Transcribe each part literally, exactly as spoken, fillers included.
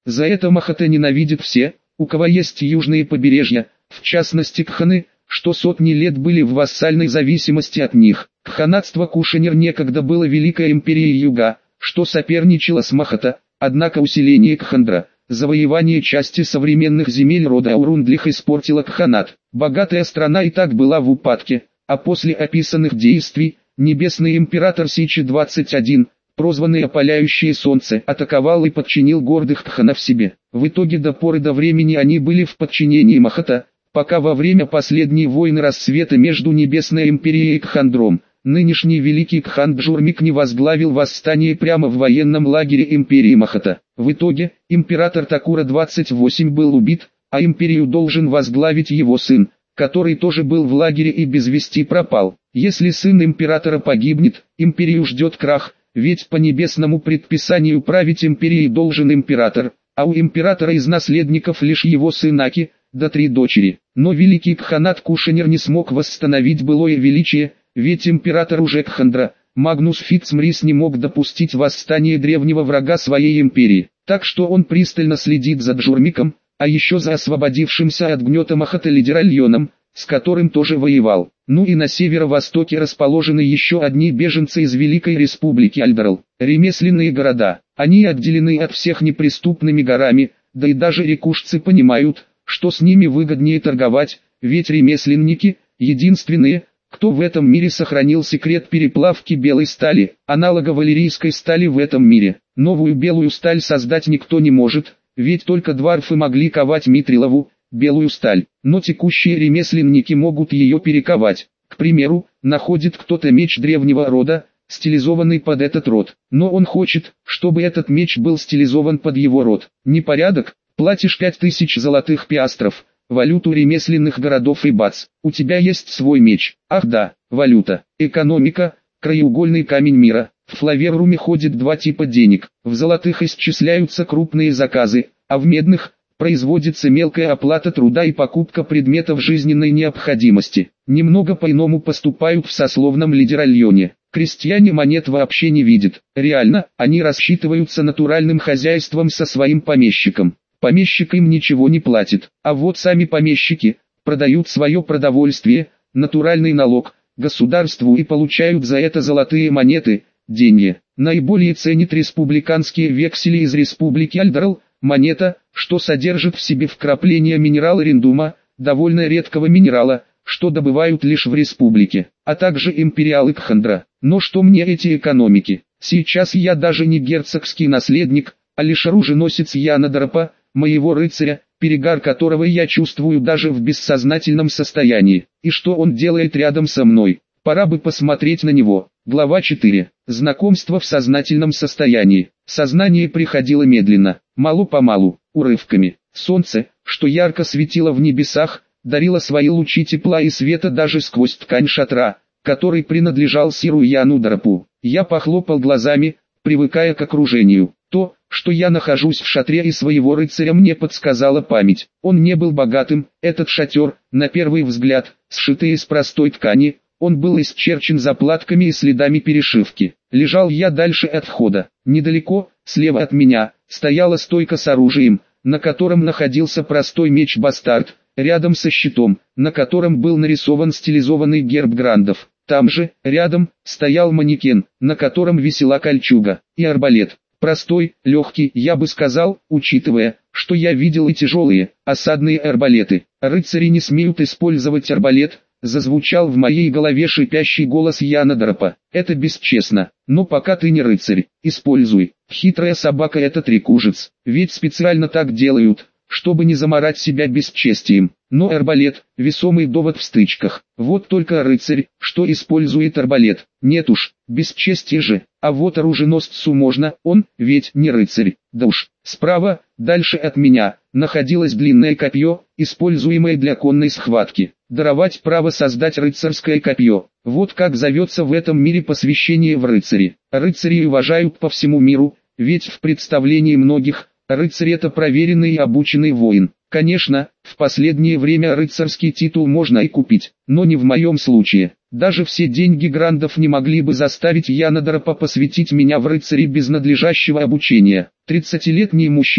За это Махата ненавидит все, у кого есть южные побережья, в частности Кханы, что сотни лет были в вассальной зависимости от них. Кханатство Кушанер некогда было великой империей Юга, что соперничало с Махата, однако усиление Кхандра, завоевание части современных земель рода Аурундлих испортило Кханат. Богатая страна и так была в упадке, а после описанных действий, небесный император Сичи двадцать один, прозванный Опаляющее Солнце, атаковал и подчинил гордых Кханов себе. В итоге до поры до времени они были в подчинении Махата, пока во время последней войны рассвета между Небесной Империей и Кхандром, нынешний великий Кхан Джурмик не возглавил восстание прямо в военном лагере Империи Махата. В итоге, император Такура двадцать восемь был убит, а империю должен возглавить его сын, который тоже был в лагере и без вести пропал. Если сын императора погибнет, империю ждет крах, ведь по небесному предписанию править империей должен император, а у императора из наследников лишь его сын Аки, да три дочери. Но великий Кханат Кушанер не смог восстановить былое величие, ведь император уже Кхандра, Магнус Фитцмрис, не мог допустить восстания древнего врага своей империи. Так что он пристально следит за Джурмиком, а еще за освободившимся от гнета Махата Лидеральоном, с которым тоже воевал. Ну и на северо-востоке расположены еще одни беженцы из Великой Республики Альдарл, ремесленные города. Они отделены от всех неприступными горами, да и даже рекушцы понимают, что с ними выгоднее торговать, ведь ремесленники – единственные, кто в этом мире сохранил секрет переплавки белой стали, аналога валерийской стали в этом мире. Новую белую сталь создать никто не может, ведь только дварфы могли ковать митрилову, белую сталь, но текущие ремесленники могут ее перековать. К примеру, находит кто-то меч древнего рода, стилизованный под этот род, но он хочет, чтобы этот меч был стилизован под его род. Непорядок, платишь пять тысяч золотых пиастров, валюту ремесленных городов и бац, у тебя есть свой меч. Ах да, валюта, экономика, краеугольный камень мира. В Флаверруме ходит два типа денег. В золотых исчисляются крупные заказы, а в медных производится мелкая оплата труда и покупка предметов жизненной необходимости. Немного по-иному поступают в сословном Лидеральоне. Крестьяне монет вообще не видят. Реально, они рассчитываются натуральным хозяйством со своим помещиком. Помещик им ничего не платит, а вот сами помещики продают свое продовольствие, натуральный налог, государству и получают за это золотые монеты, деньги. Наиболее ценит республиканские вексели из Республики Альдарл, монета, что содержит в себе вкрапления минерала риндума, довольно редкого минерала, что добывают лишь в республике, а также империалы Кхандра. Но что мне эти экономики? Сейчас я даже не герцогский наследник, а лишь оруженосец Янодарапа, моего рыцаря, перегар которого я чувствую даже в бессознательном состоянии. И что он делает рядом со мной? Пора бы посмотреть на него. Глава четыре. Знакомство в сознательном состоянии. Сознание приходило медленно, мало-помалу, урывками. Солнце, что ярко светило в небесах, дарило свои лучи тепла и света даже сквозь ткань шатра, который принадлежал Сиру Янударапу. Я похлопал глазами, привыкая к окружению. То, что я нахожусь в шатре и своего рыцаря, мне подсказала память. Он не был богатым, этот шатер, на первый взгляд, сшитый из простой ткани, он был исчерчен заплатками и следами перешивки. Лежал я дальше от входа. Недалеко, слева от меня, стояла стойка с оружием, на котором находился простой меч-бастард, рядом со щитом, на котором был нарисован стилизованный герб грандов. Там же, рядом, стоял манекен, на котором висела кольчуга, и арбалет. Простой, легкий, я бы сказал, учитывая, что я видел и тяжелые, осадные арбалеты. Рыцари не смеют использовать арбалет, зазвучал в моей голове шипящий голос Янодарапа. Это бесчестно, но пока ты не рыцарь, используй. Хитрая собака этот рекужец, ведь специально так делают, чтобы не заморать себя бесчестием. Но арбалет – весомый довод в стычках. Вот только рыцарь, что использует арбалет. Нет уж, бесчестие же. А вот оруженосцу можно, он ведь не рыцарь. Да уж. Справа, дальше от меня, находилось длинное копье, используемое для конной схватки. Даровать право создать рыцарское копье. Вот как зовется в этом мире посвящение в рыцари. Рыцари уважают по всему миру, ведь в представлении многих, рыцарь это проверенный и обученный воин. Конечно, в последнее время рыцарский титул можно и купить, но не в моем случае. Даже все деньги грандов не могли бы заставить Янодарапа посвятить меня в рыцари без надлежащего обучения. Тридцатилетний мужчина,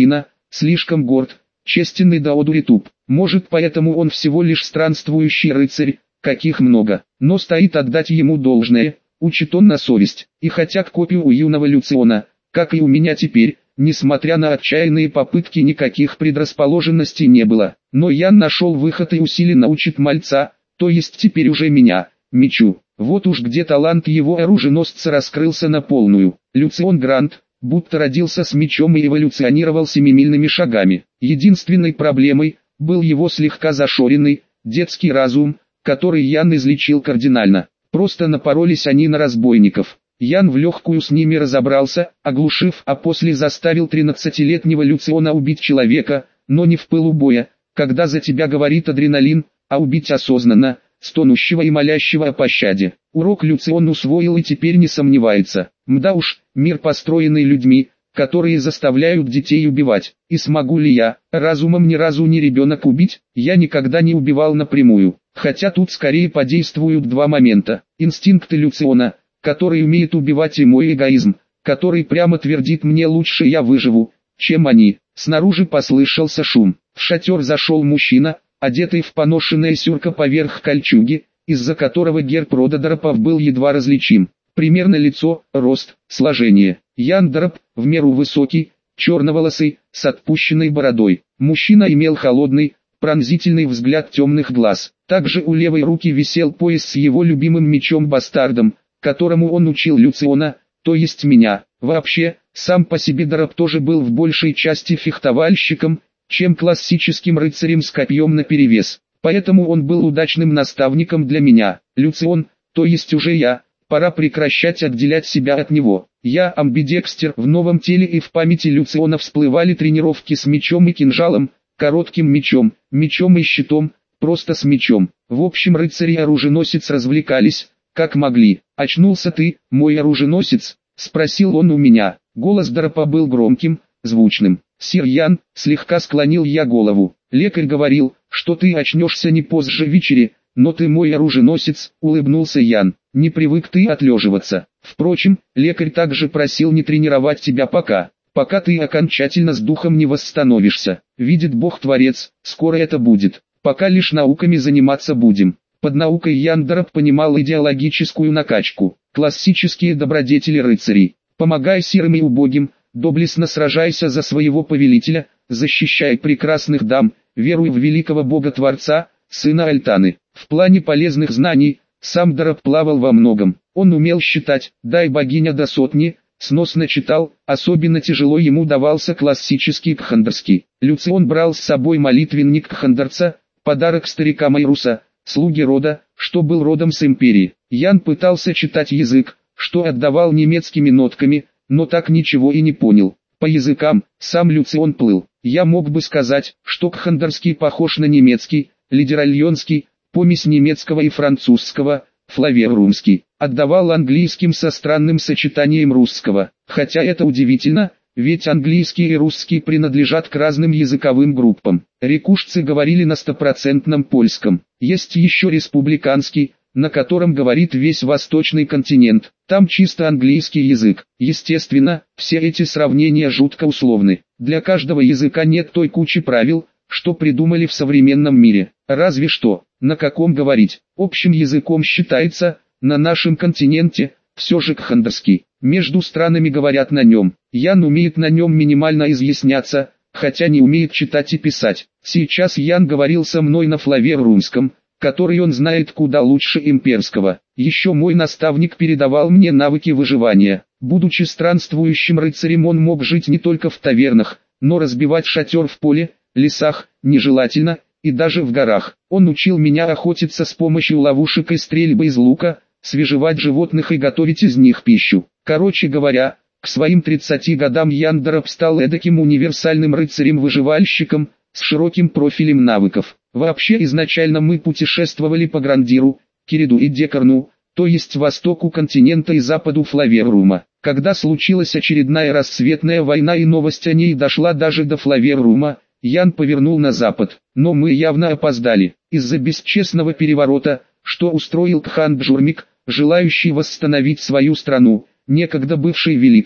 слишком горд, честен и до одури туп. Может, поэтому он всего лишь странствующий рыцарь, каких много, но стоит отдать ему должное, учит он на совесть. И хотя к копию у юного Люциона, как и у меня теперь, несмотря на отчаянные попытки, никаких предрасположенностей не было, но Ян нашел выход и усиленно учит мальца, то есть теперь уже меня, мечу. Вот уж где талант его оруженосца раскрылся на полную. Люцион Грант, будто родился с мечом и эволюционировал семимильными шагами. Единственной проблемой был его слегка зашоренный, детский разум, который Ян излечил кардинально. Просто напоролись они на разбойников. Ян в легкую с ними разобрался, оглушив, а после заставил тринадцатилетнего Люциона убить человека, но не в пылу боя, когда за тебя говорит адреналин, а убить осознанно, стонущего и молящего о пощаде. Урок Люцион усвоил и теперь не сомневается. Мда уж, мир построенный людьми, которые заставляют детей убивать. И смогу ли я, разумом ни разу не ребенок убить? Я никогда не убивал напрямую. Хотя тут скорее подействуют два момента. Инстинкты Люциона, который умеет убивать, и мой эгоизм, который прямо твердит мне: лучше я выживу, чем они. Снаружи послышался шум. В шатер зашел мужчина, одетый в поношенное сюрко поверх кольчуги, из-за которого герб рода Дарапов был едва различим. Примерно лицо, рост, сложение. Ян Дарап, в меру высокий, черноволосый, с отпущенной бородой. Мужчина имел холодный, пронзительный взгляд темных глаз. Также у левой руки висел пояс с его любимым мечом-бастардом, которому он учил Люциона, то есть меня. Вообще, сам по себе Дарап тоже был в большей части фехтовальщиком, чем классическим рыцарем с копьем наперевес. Поэтому он был удачным наставником для меня. Люцион, то есть уже я, пора прекращать отделять себя от него. Я амбидекстер. В новом теле и в памяти Люциона всплывали тренировки с мечом и кинжалом, коротким мечом, мечом и щитом, просто с мечом. В общем, рыцарь и оруженосец развлекались, как могли. «Очнулся ты, мой оруженосец?» — спросил он у меня. Голос Дарапа был громким, звучным. «Сир Ян», — слегка склонил я голову. «Лекарь говорил, что ты очнешься не позже вечери, но ты мой оруженосец», — улыбнулся Ян. «Не привык ты отлеживаться. Впрочем, лекарь также просил не тренировать тебя пока, пока ты окончательно с духом не восстановишься. Видит Бог-творец, скоро это будет. Пока лишь науками заниматься будем». Под наукой Ян Дарап понимал идеологическую накачку, классические добродетели рыцарей. «Помогай сирым и убогим, доблестно сражайся за своего повелителя, защищай прекрасных дам, веруй в великого Бога-творца, сына Альтаны». В плане полезных знаний, сам Дарап плавал во многом. Он умел считать, дай богиня до сотни, сносно читал, особенно тяжело ему давался классический кхандарский. Люцион брал с собой молитвенник кхандарца, подарок старика Майруса, слуги рода, что был родом с империи. Ян пытался читать язык, что отдавал немецкими нотками, но так ничего и не понял. По языкам, сам Люцион плыл. Я мог бы сказать, что кхандарский похож на немецкий, лидеральонский, помесь немецкого и французского, флаверумский, отдавал английским со странным сочетанием русского. Хотя это удивительно, ведь английский и русский принадлежат к разным языковым группам. Рекушцы говорили на стопроцентном польском. Есть еще республиканский, на котором говорит весь восточный континент. Там чисто английский язык. Естественно, все эти сравнения жутко условны. Для каждого языка нет той кучи правил, что придумали в современном мире. Разве что, на каком говорить. Общим языком считается, на нашем континенте, все же кхандарский. Между странами говорят на нем. Ян умеет на нем минимально изъясняться, хотя не умеет читать и писать. Сейчас Ян говорил со мной на флаверумском, который он знает куда лучше имперского. Еще мой наставник передавал мне навыки выживания. Будучи странствующим рыцарем, он мог жить не только в тавернах, но разбивать шатер в поле, лесах, нежелательно, и даже в горах. Он учил меня охотиться с помощью ловушек и стрельбы из лука, свежевать животных и готовить из них пищу. Короче говоря, к своим тридцати годам Ян Дарап стал эдаким универсальным рыцарем-выживальщиком, с широким профилем навыков. Вообще изначально мы путешествовали по Грандиру, Кириду и Декарну, то есть востоку континента и западу Флаверрума. Когда случилась очередная рассветная война и новость о ней дошла даже до Флаверрума, Ян повернул на запад, но мы явно опоздали. Из-за бесчестного переворота, что устроил Кхан Джурмик, желающий восстановить свою страну, некогда бывшей великой,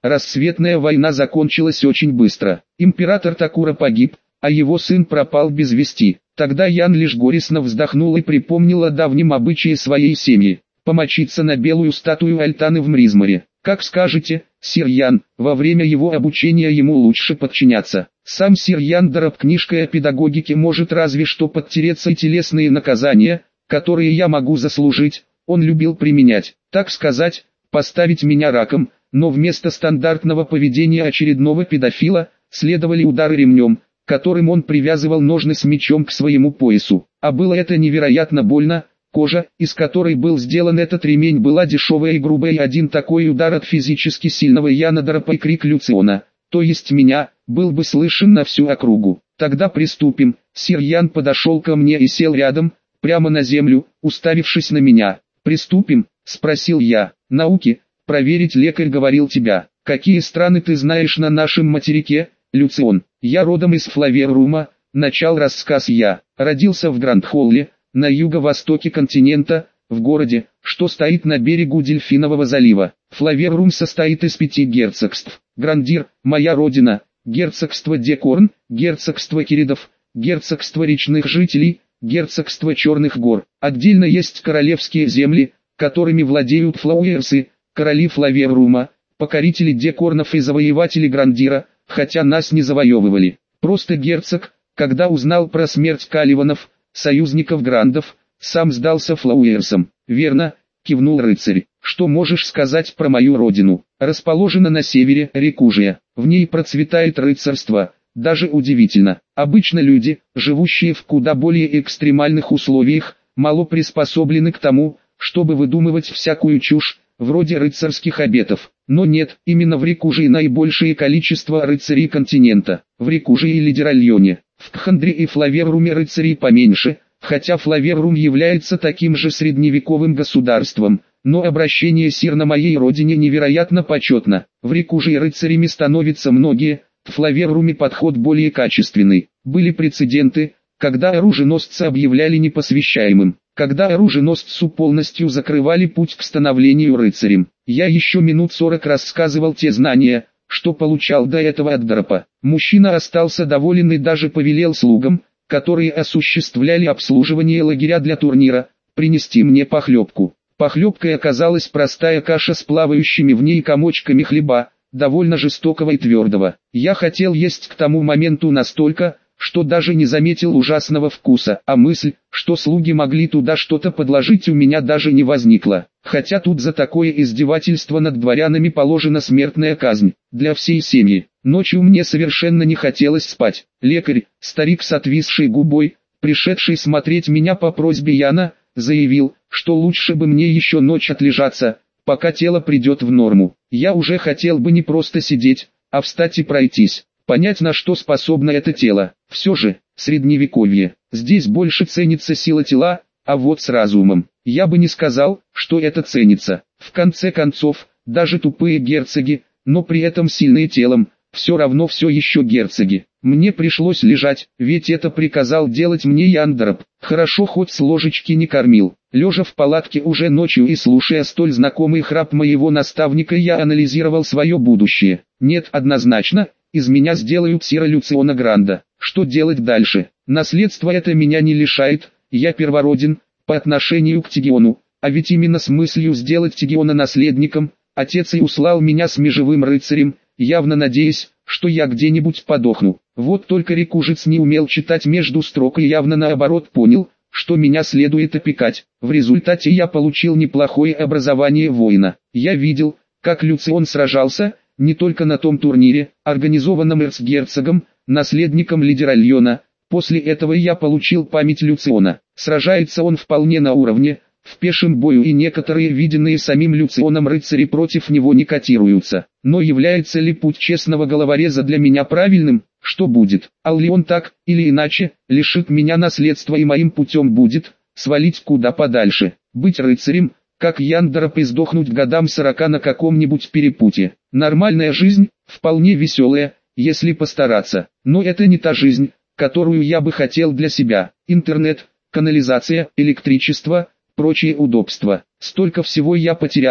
Рассветная война закончилась очень быстро. Император Такура погиб, а его сын пропал без вести. Тогда Ян лишь горестно вздохнул и припомнил о давнем обычае своей семьи – помочиться на белую статую Альтаны в Мризморе. «Как скажете, сир Ян, во время его обучения ему лучше подчиняться. Сам сир Ян Дараб книжкой о педагогике может разве что подтереться, и телесные наказания, которые я могу заслужить, он любил применять, так сказать, поставить меня раком, но вместо стандартного поведения очередного педофила, следовали удары ремнем, которым он привязывал ножны с мечом к своему поясу. А было это невероятно больно. Кожа, из которой был сделан этот ремень, была дешевая и грубая, и один такой удар от физически сильного Яна Дарапа и крик Люциона, то есть меня, был бы слышен на всю округу. «Тогда приступим». Сир Ян подошел ко мне и сел рядом, прямо на землю, уставившись на меня. «Приступим?» – спросил я. «Науки, проверить лекарь говорил тебя. Какие страны ты знаешь на нашем материке, Люцион?» «Я родом из Флаверрума», – начал рассказ я. «Родился в Гранд-Холле, на юго-востоке континента, в городе, что стоит на берегу Дельфинового залива. Флаверрум состоит из пяти герцогств. Грандир, моя родина, герцогство Декорн, герцогство Киридов, герцогство речных жителей, герцогство Черных гор. Отдельно есть королевские земли, которыми владеют флауэрсы, короли Флаверрума, покорители Декорнов и завоеватели Грандира, хотя нас не завоевывали. Просто герцог, когда узнал про смерть Каливанов, союзников Грандов, сам сдался флауэрсам». «Верно», — кивнул рыцарь. «Что можешь сказать про мою родину?» «Расположена на севере, Рекужия. В ней процветает рыцарство. Даже удивительно. Обычно люди, живущие в куда более экстремальных условиях, мало приспособлены к тому, чтобы выдумывать всякую чушь, вроде рыцарских обетов. Но нет, именно в Рекужии наибольшее количество рыцарей континента. В Рекужии и Лидеральоне. В Кхандре и Флаверруме рыцарей поменьше, хотя Флаверрум является таким же средневековым государством, но обращение сир на моей родине невероятно почетно. В Рекужии рыцарями становятся многие, в Флаверруме подход более качественный. Были прецеденты, когда оруженосца объявляли непосвящаемым, когда оруженосцу полностью закрывали путь к становлению рыцарем. Я еще минут сорок рассказывал те знания, что получал до этого от Дарапа. Мужчина остался доволен и даже повелел слугам, которые осуществляли обслуживание лагеря для турнира, принести мне похлебку. Похлебкой оказалась простая каша с плавающими в ней комочками хлеба, довольно жестокого и твердого. Я хотел есть к тому моменту настолько, что даже не заметил ужасного вкуса, а мысль, что слуги могли туда что-то подложить, у меня даже не возникла. Хотя тут за такое издевательство над дворянами положена смертная казнь, для всей семьи. Ночью мне совершенно не хотелось спать. Лекарь, старик с отвисшей губой, пришедший смотреть меня по просьбе Яна, заявил, что лучше бы мне еще ночь отлежаться, пока тело придет в норму. Я уже хотел бы не просто сидеть, а встать и пройтись, понять, на что способно это тело. Все же, средневековье, здесь больше ценится сила тела, а вот с разумом. Я бы не сказал, что это ценится. В конце концов, даже тупые герцоги, но при этом сильные телом, все равно все еще герцоги. Мне пришлось лежать, ведь это приказал делать мне Ян Дарап. Хорошо хоть с ложечки не кормил. Лежа в палатке уже ночью и слушая столь знакомый храп моего наставника, я анализировал свое будущее. Нет, однозначно, из меня сделают сира Люциона Гранда. Что делать дальше? Наследство это меня не лишает, я первороден, по отношению к Тигиону, а ведь именно с мыслью сделать Тигиона наследником, отец и услал меня с межевым рыцарем, явно надеясь, что я где-нибудь подохну. Вот только рекужец не умел читать между строк и явно наоборот понял, что меня следует опекать. В результате я получил неплохое образование воина. Я видел, как Люцион сражался, не только на том турнире, организованном эрцгерцогом, наследником Лидеральона. После этого я получил память Люциона. Сражается он вполне на уровне, в пешем бою, и некоторые виденные самим Люционом рыцари против него не котируются. Но является ли путь честного головореза для меня правильным? Что будет? Аллион так, или иначе, лишит меня наследства и моим путем будет свалить куда подальше. Быть рыцарем, как Ян Дарап, и сдохнуть годам сорока на каком-нибудь перепутье. Нормальная жизнь, вполне веселая, если постараться. Но это не та жизнь, которую я бы хотел для себя. Интернет, канализация, электричество, прочие удобства. Столько всего я потерял,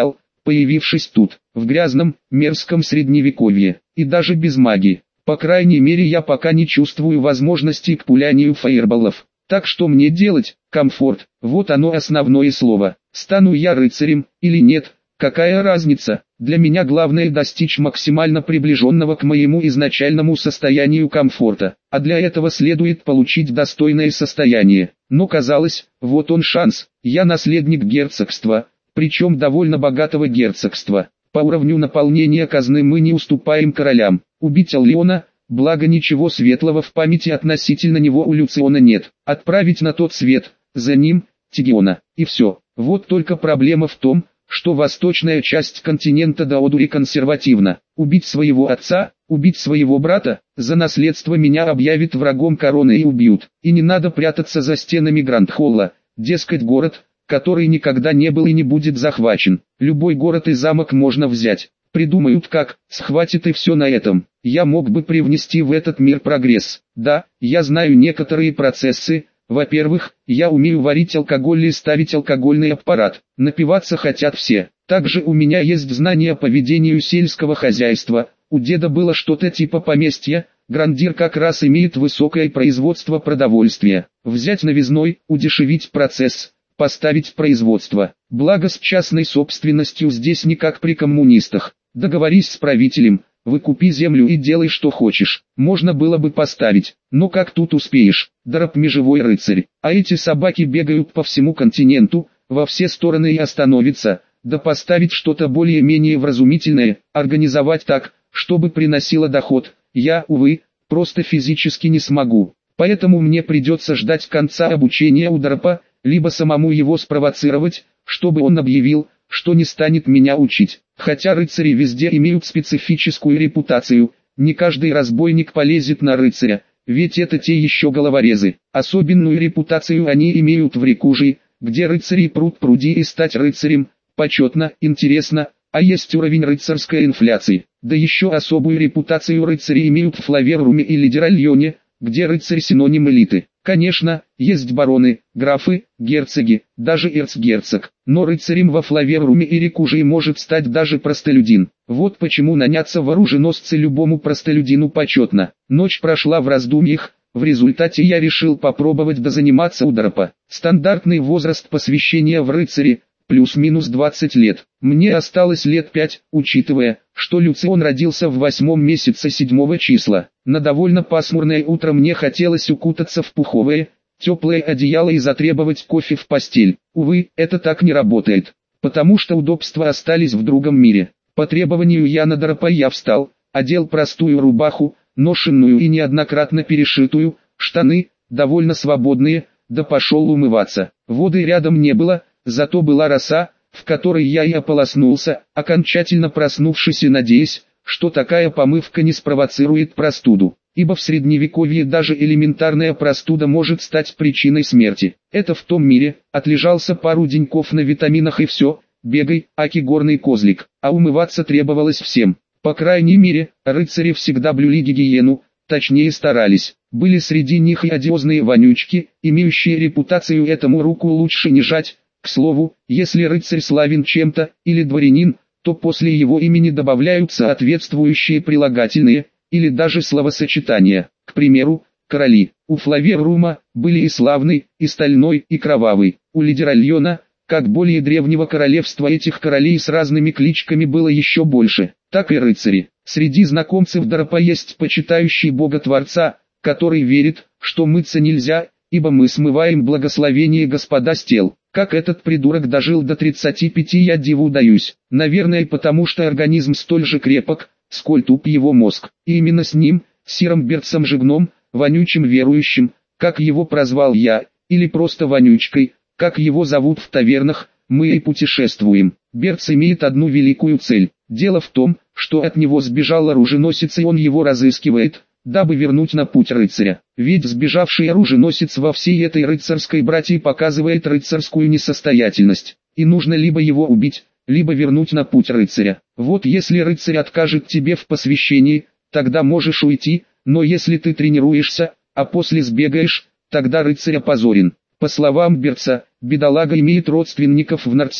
появившись тут, в грязном, мерзком средневековье, и даже без магии. По крайней мере я пока не чувствую возможности к пулянию фаерболов. Так что мне делать? Комфорт, вот оно основное слово. Стану я рыцарем, или нет, какая разница? Для меня главное достичь максимально приближенного к моему изначальному состоянию комфорта, а для этого следует получить достойное состояние. Но казалось, вот он шанс, я наследник герцогства, причем довольно богатого герцогства. По уровню наполнения казны мы не уступаем королям. Убить Аллиона, благо ничего светлого в памяти относительно него у Люциона нет. Отправить на тот свет, за ним, Тигиона, и все. Вот только проблема в том, что восточная часть континента Даодури консервативна. Убить своего отца, убить своего брата, за наследство меня объявят врагом короны и убьют. И не надо прятаться за стенами Гранд-Холла, дескать город, который никогда не был и не будет захвачен. Любой город и замок можно взять. Придумают как, схватит и все на этом. Я мог бы привнести в этот мир прогресс. Да, я знаю некоторые процессы. Во-первых, я умею варить алкоголь и ставить алкогольный аппарат. Напиваться хотят все. Также у меня есть знания по ведению сельского хозяйства. У деда было что-то типа поместья. Грандир как раз имеет высокое производство продовольствия. Взять новизной, удешевить процесс, поставить в производство. Благо с частной собственностью здесь не как при коммунистах. Договорись с правителем, выкупи землю и делай что хочешь. Можно было бы поставить, но как тут успеешь? Дараб межевой рыцарь. А эти собаки бегают по всему континенту, во все стороны и остановятся. Да поставить что-то более-менее вразумительное, организовать так, чтобы приносило доход. Я, увы, просто физически не смогу. Поэтому мне придется ждать конца обучения у Дарапа, либо самому его спровоцировать, чтобы он объявил, что не станет меня учить. Хотя рыцари везде имеют специфическую репутацию, не каждый разбойник полезет на рыцаря, ведь это те еще головорезы. Особенную репутацию они имеют в Рикужии, где рыцари пруд пруди и стать рыцарем, почетно, интересно, а есть уровень рыцарской инфляции. Да еще особую репутацию рыцари имеют в Флаверруме и Лидеральоне, где рыцарь синоним элиты. Конечно, есть бароны, графы, герцоги, даже эрцгерцог, но рыцарем во Флаверруме и Рикужии может стать даже простолюдин. Вот почему наняться в оруженосцы любому простолюдину почетно. Ночь прошла в раздумьях, в результате я решил попробовать дозаниматься у Дарапа. Стандартный возраст посвящения в рыцари, плюс-минус двадцать лет. Мне осталось лет пять, учитывая, что Люцион родился в восьмом месяце седьмого числа. На довольно пасмурное утро мне хотелось укутаться в пуховое, теплое одеяло и затребовать кофе в постель. Увы, это так не работает, потому что удобства остались в другом мире. По требованию Яна Дарапа я встал, одел простую рубаху, ношенную и неоднократно перешитую, штаны, довольно свободные, да пошел умываться. Воды рядом не было, зато была роса, в которой я и ополоснулся, окончательно проснувшись и надеясь, что такая помывка не спровоцирует простуду, ибо в средневековье даже элементарная простуда может стать причиной смерти. Это в том мире, отлежался пару деньков на витаминах и все, бегай, аки горный козлик, а умываться требовалось всем. По крайней мере, рыцари всегда блюли гигиену, точнее старались. Были среди них и одиозные вонючки, имеющие репутацию этому руку лучше не жать. К слову, если рыцарь славен чем-то, или дворянин, то после его имени добавляются соответствующие прилагательные, или даже словосочетания. К примеру, короли. У Флаверрума были и славный, и стальной, и кровавый. У Лидеральона, как более древнего королевства, этих королей с разными кличками было еще больше. Так и рыцари. Среди знакомцев Дарапа есть почитающий Бога-творца, который верит, что мыться нельзя, ибо мы смываем благословение Господа с тел. Как этот придурок дожил до тридцати пяти, я диву даюсь. Наверное, потому что организм столь же крепок, сколь туп его мозг. И именно с ним, Сиром Берцем Жигном, вонючим верующим, как его прозвал я, или просто вонючкой, как его зовут в тавернах, мы и путешествуем. Берц имеет одну великую цель. Дело в том, что от него сбежал оруженосец и он его разыскивает, дабы вернуть на путь рыцаря. Ведь сбежавший оруженосец во всей этой рыцарской братье показывает рыцарскую несостоятельность. И нужно либо его убить, либо вернуть на путь рыцаря. Вот если рыцарь откажет тебе в посвящении, тогда можешь уйти, но если ты тренируешься, а после сбегаешь, тогда рыцарь опозорен. По словам Берца, бедолага имеет родственников в Норте,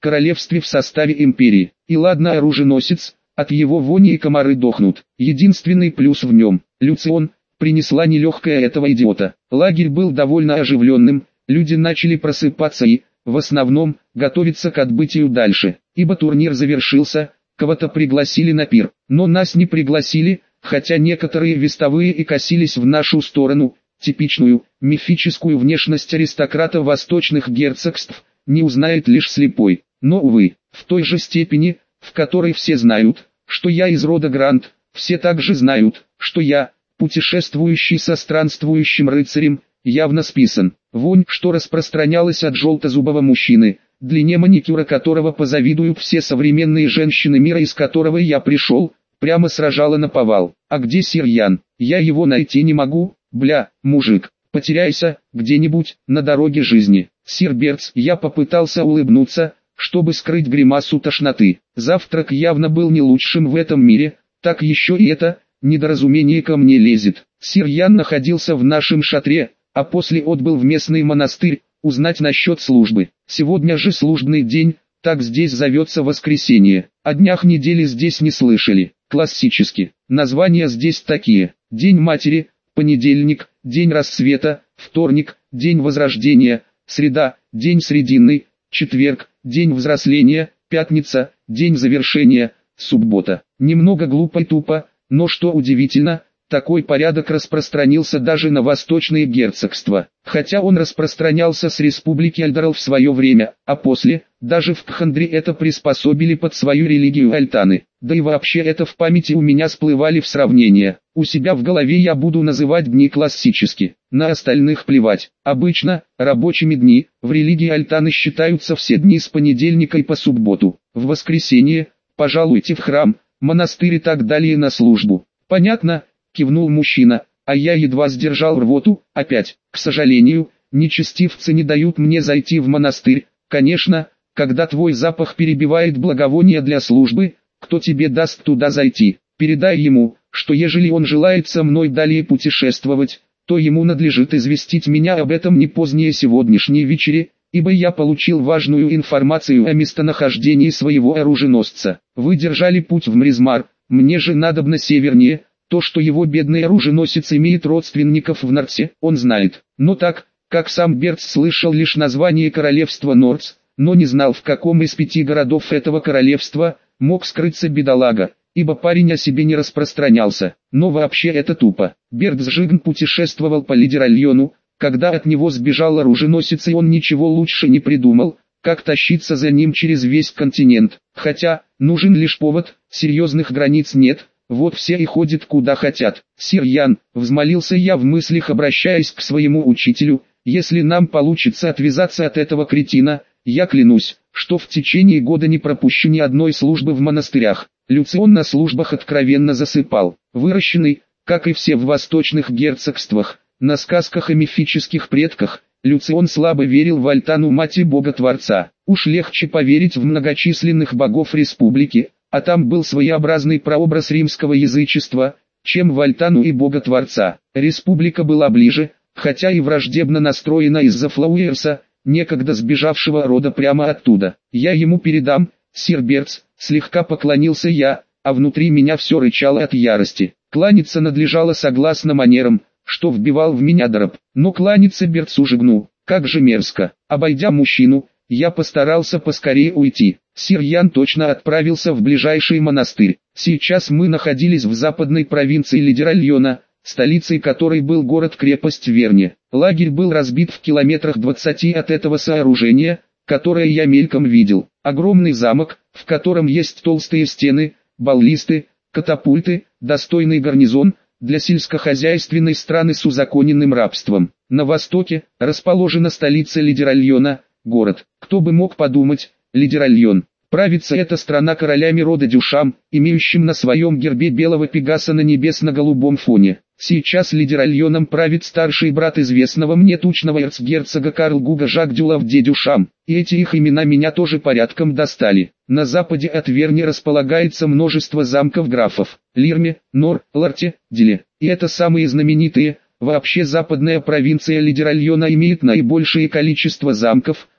королевстве в составе империи. И ладно оруженосец, от его вони и комары дохнут. Единственный плюс в нем – Люцион, принесла нелегкая этого идиота. Лагерь был довольно оживленным, люди начали просыпаться и, в основном, готовиться к отбытию дальше, ибо турнир завершился, кого-то пригласили на пир, но нас не пригласили, хотя некоторые вестовые и косились в нашу сторону. Типичную, мифическую внешность аристократа восточных герцогств не узнает лишь слепой, но, увы, в той же степени, в которой все знают, что я из рода Грант, все также знают, что я, путешествующий со странствующим рыцарем, явно списан. Вонь, что распространялась от желтозубого мужчины, длине маникюра которого позавидуют все современные женщины мира, из которого я пришел, прямо сражала наповал. А где сир Ян? Я его найти не могу, бля, мужик, потеряйся, где-нибудь, на дороге жизни. Сир Берц, я попытался улыбнуться, чтобы скрыть гримасу тошноты. Завтрак явно был не лучшим в этом мире, так еще и это, недоразумение ко мне лезет. Сир Ян находился в нашем шатре, а после отбыл в местный монастырь, узнать насчет службы. Сегодня же службный день, так здесь зовется воскресенье. О днях недели здесь не слышали. Классически. Названия здесь такие: День Матери, понедельник, День Рассвета, вторник, День Возрождения, среда, День Срединный, четверг, День Взросления, пятница, День Завершения, суббота. Немного глупо и тупо, но что удивительно, такой порядок распространился даже на восточные герцогства. Хотя он распространялся с республики Альдарал в свое время, а после, даже в Кхандре это приспособили под свою религию альтаны. Да и вообще это в памяти у меня всплывали в сравнения. У себя в голове я буду называть дни классически, на остальных плевать. Обычно, рабочими дни, в религии альтаны считаются все дни с понедельника и по субботу. В воскресенье, пожалуйте в храм, монастырь и так далее на службу. Понятно? Кивнул мужчина, а я едва сдержал рвоту. Опять, к сожалению, нечестивцы не дают мне зайти в монастырь. Конечно, когда твой запах перебивает благовония для службы, кто тебе даст туда зайти? Передай ему, что ежели он желает со мной далее путешествовать, то ему надлежит известить меня об этом не позднее сегодняшней вечере, ибо я получил важную информацию о местонахождении своего оруженосца. Вы держали путь в Мризмар, мне же надобно севернее. То, что его бедный оруженосец имеет родственников в Нордсе, он знает. Но так, как сам Берц слышал лишь название королевства Нордс, но не знал, в каком из пяти городов этого королевства мог скрыться бедолага, ибо парень о себе не распространялся. Но вообще это тупо. Берц Жигн путешествовал по Лидеральону, когда от него сбежал оруженосец, и он ничего лучше не придумал, как тащиться за ним через весь континент. Хотя, нужен лишь повод, серьезных границ нет. Вот все и ходят куда хотят. Сир Ян, взмолился я в мыслях, обращаясь к своему учителю, если нам получится отвязаться от этого кретина, я клянусь, что в течение года не пропущу ни одной службы в монастырях. Люцион на службах откровенно засыпал. Выращенный, как и все в восточных герцогствах, на сказках о мифических предках, Люцион слабо верил в Альтану, мать и Бога-Творца. Уж легче поверить в многочисленных богов республики, а там был своеобразный прообраз римского язычества, чем в Альтану и Бога-Творца. Республика была ближе, хотя и враждебно настроена из-за Флауэрса, некогда сбежавшего рода прямо оттуда. Я ему передам, сир Берц, слегка поклонился я, а внутри меня все рычало от ярости. Кланяться надлежало согласно манерам, что вбивал в меня дроб, но кланяться Берцу Жигну, как же мерзко. Обойдя мужчину, я постарался поскорее уйти. Сир Ян точно отправился в ближайший монастырь. Сейчас мы находились в западной провинции Лидеральона, столицей которой был город-крепость Верне. Лагерь был разбит в километрах двадцати от этого сооружения, которое я мельком видел. Огромный замок, в котором есть толстые стены, баллисты, катапульты, достойный гарнизон для сельскохозяйственной страны с узаконенным рабством. На востоке расположена столица Лидеральона, город. Кто бы мог подумать, Лидеральон. Правится эта страна королями рода Дюшам, имеющим на своем гербе белого пегаса на небесно-голубом фоне. Сейчас Лидеральоном правит старший брат известного мне тучного эрцгерцога Карл Гуга Жак Дюлав де Дюшам, и эти их имена меня тоже порядком достали. На западе от Верни располагается множество замков графов: Лирме, Нор, Ларте, Диле. И это самые знаменитые. Вообще западная провинция Лидеральона имеет наибольшее количество замков,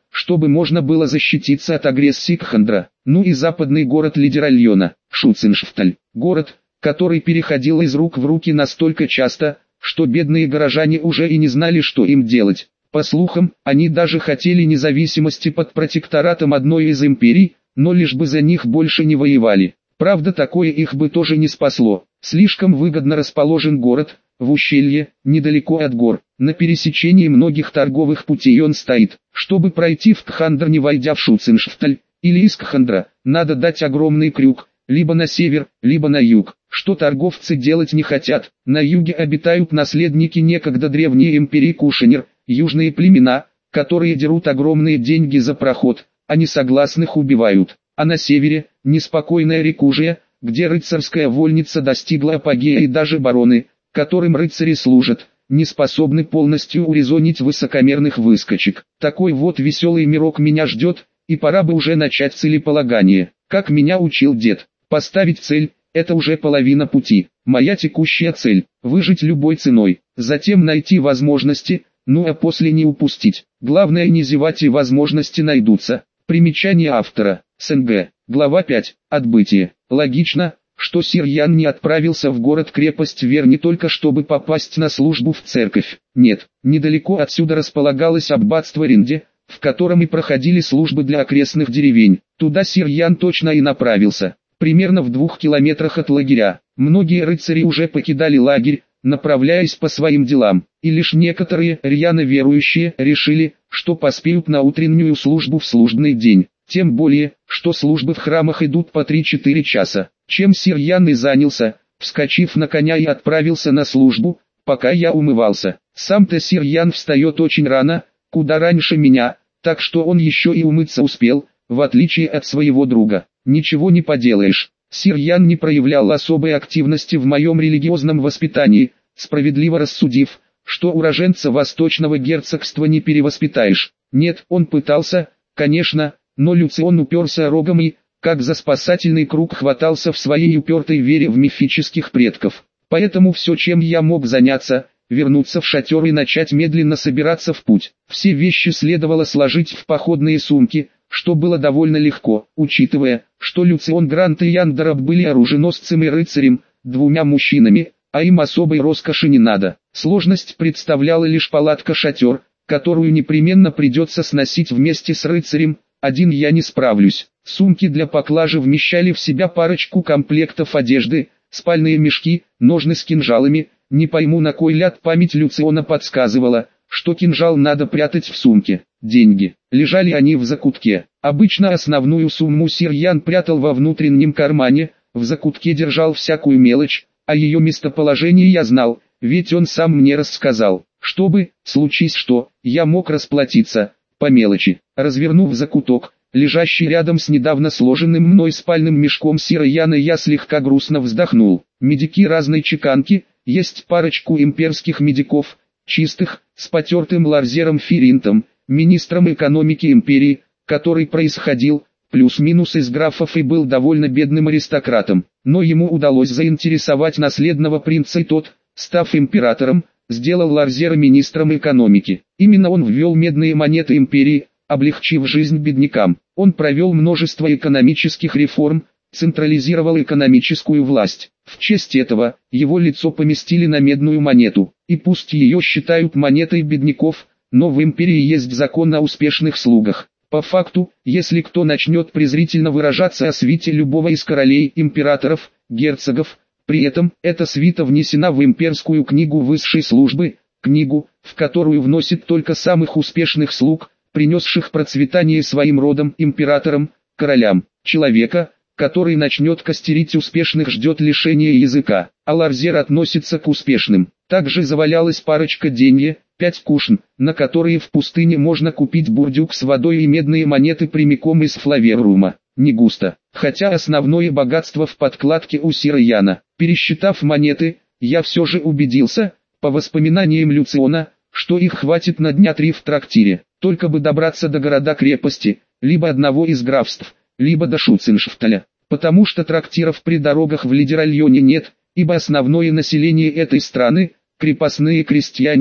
чтобы можно было защититься от агрессии Кхандра. Ну и западный город лидера района, Шуценшафталь. Город, который переходил из рук в руки настолько часто, что бедные горожане уже и не знали, что им делать. По слухам, они даже хотели независимости под протекторатом одной из империй, но лишь бы за них больше не воевали. Правда, такое их бы тоже не спасло. Слишком выгодно расположен город, в ущелье, недалеко от гор. На пересечении многих торговых путей он стоит. Чтобы пройти в Кхандр, не войдя в Шуценшафталь, или из Кхандра, надо дать огромный крюк, либо на север, либо на юг. Что торговцы делать не хотят. На юге обитают наследники некогда древней империи Кушенер, южные племена, которые дерут огромные деньги за проход, а несогласных убивают. А на севере, неспокойная Рекужия, где рыцарская вольница достигла апогея, и даже бароны, которым рыцари служат, не способны полностью урезонить высокомерных выскочек. Такой вот веселый мирок меня ждет, и пора бы уже начать целеполагание. Как меня учил дед, поставить цель – это уже половина пути. Моя текущая цель – выжить любой ценой, затем найти возможности, ну а после не упустить. Главное не зевать, и возможности найдутся. Примечание автора. СНГ. Глава пять. Отбытие. Логично, что сир Ян не отправился в город-крепость Вер не только чтобы попасть на службу в церковь. Нет, недалеко отсюда располагалось аббатство Ринде, в котором и проходили службы для окрестных деревень. Туда сир Ян точно и направился. Примерно в двух километрах от лагеря. Многие рыцари уже покидали лагерь, направляясь по своим делам, и лишь некоторые рьяно верующие решили, что поспеют на утреннюю службу в службный день. Тем более, что службы в храмах идут по три-четыре часа. Чем сир Ян и занялся, вскочив на коня и отправился на службу, пока я умывался. Сам-то сир Ян встает очень рано, куда раньше меня, так что он еще и умыться успел, в отличие от своего друга. Ничего не поделаешь. Сир Ян не проявлял особой активности в моем религиозном воспитании, справедливо рассудив, что уроженца восточного герцогства не перевоспитаешь. Нет, он пытался, конечно, но Люцион уперся рогом и, как за спасательный круг, хватался в своей упертой вере в мифических предков. Поэтому все, чем я мог заняться, вернуться в шатер и начать медленно собираться в путь. Все вещи следовало сложить в походные сумки, что было довольно легко, учитывая, что Люцион Грант и Яндераб были оруженосцем и рыцарем, двумя мужчинами, а им особой роскоши не надо. Сложность представляла лишь палатка-шатер, которую непременно придется сносить вместе с рыцарем. Один я не справлюсь. Сумки для поклажи вмещали в себя парочку комплектов одежды, спальные мешки, ножны с кинжалами. Не пойму, на кой ляд память Люциона подсказывала, что кинжал надо прятать в сумке. Деньги. Лежали они в закутке. Обычно основную сумму сир Ян прятал во внутреннем кармане, в закутке держал всякую мелочь, а ее местоположение я знал, ведь он сам мне рассказал, чтобы, случись что, я мог расплатиться, по мелочи. Развернув закуток, лежащий рядом с недавно сложенным мной спальным мешком сира Яна, я слегка грустно вздохнул. Медики разной чеканки, есть парочку имперских медиков, чистых, с потертым ларзером Феринтом, министром экономики империи, который происходил, плюс-минус из графов и был довольно бедным аристократом, но ему удалось заинтересовать наследного принца, и тот, став императором, сделал ларзера министром экономики. Именно он ввел медные монеты империи, облегчив жизнь беднякам. Он провел множество экономических реформ, централизировал экономическую власть. В честь этого, его лицо поместили на медную монету, и пусть ее считают монетой бедняков, но в империи есть закон о успешных слугах. По факту, если кто начнет презрительно выражаться о свите любого из королей, императоров, герцогов, при этом эта свита внесена в имперскую книгу высшей службы, книгу, в которую вносит только самых успешных слуг, принесших процветание своим родом, императорам, королям. Человека, который начнет костерить успешных, ждет лишения языка, а ларзер относится к успешным. Также завалялась парочка денье, пять кушн, на которые в пустыне можно купить бурдюк с водой и медные монеты прямиком из Флаверума. Не густо, хотя основное богатство в подкладке у сира Яна. Пересчитав монеты, я все же убедился, по воспоминаниям Люциона, что их хватит на дня три в трактире, только бы добраться до города-крепости, либо одного из графств, либо до Шуценшафталя, потому что трактиров при дорогах в Лидеральоне нет, ибо основное население этой страны, крепостные крестьяне,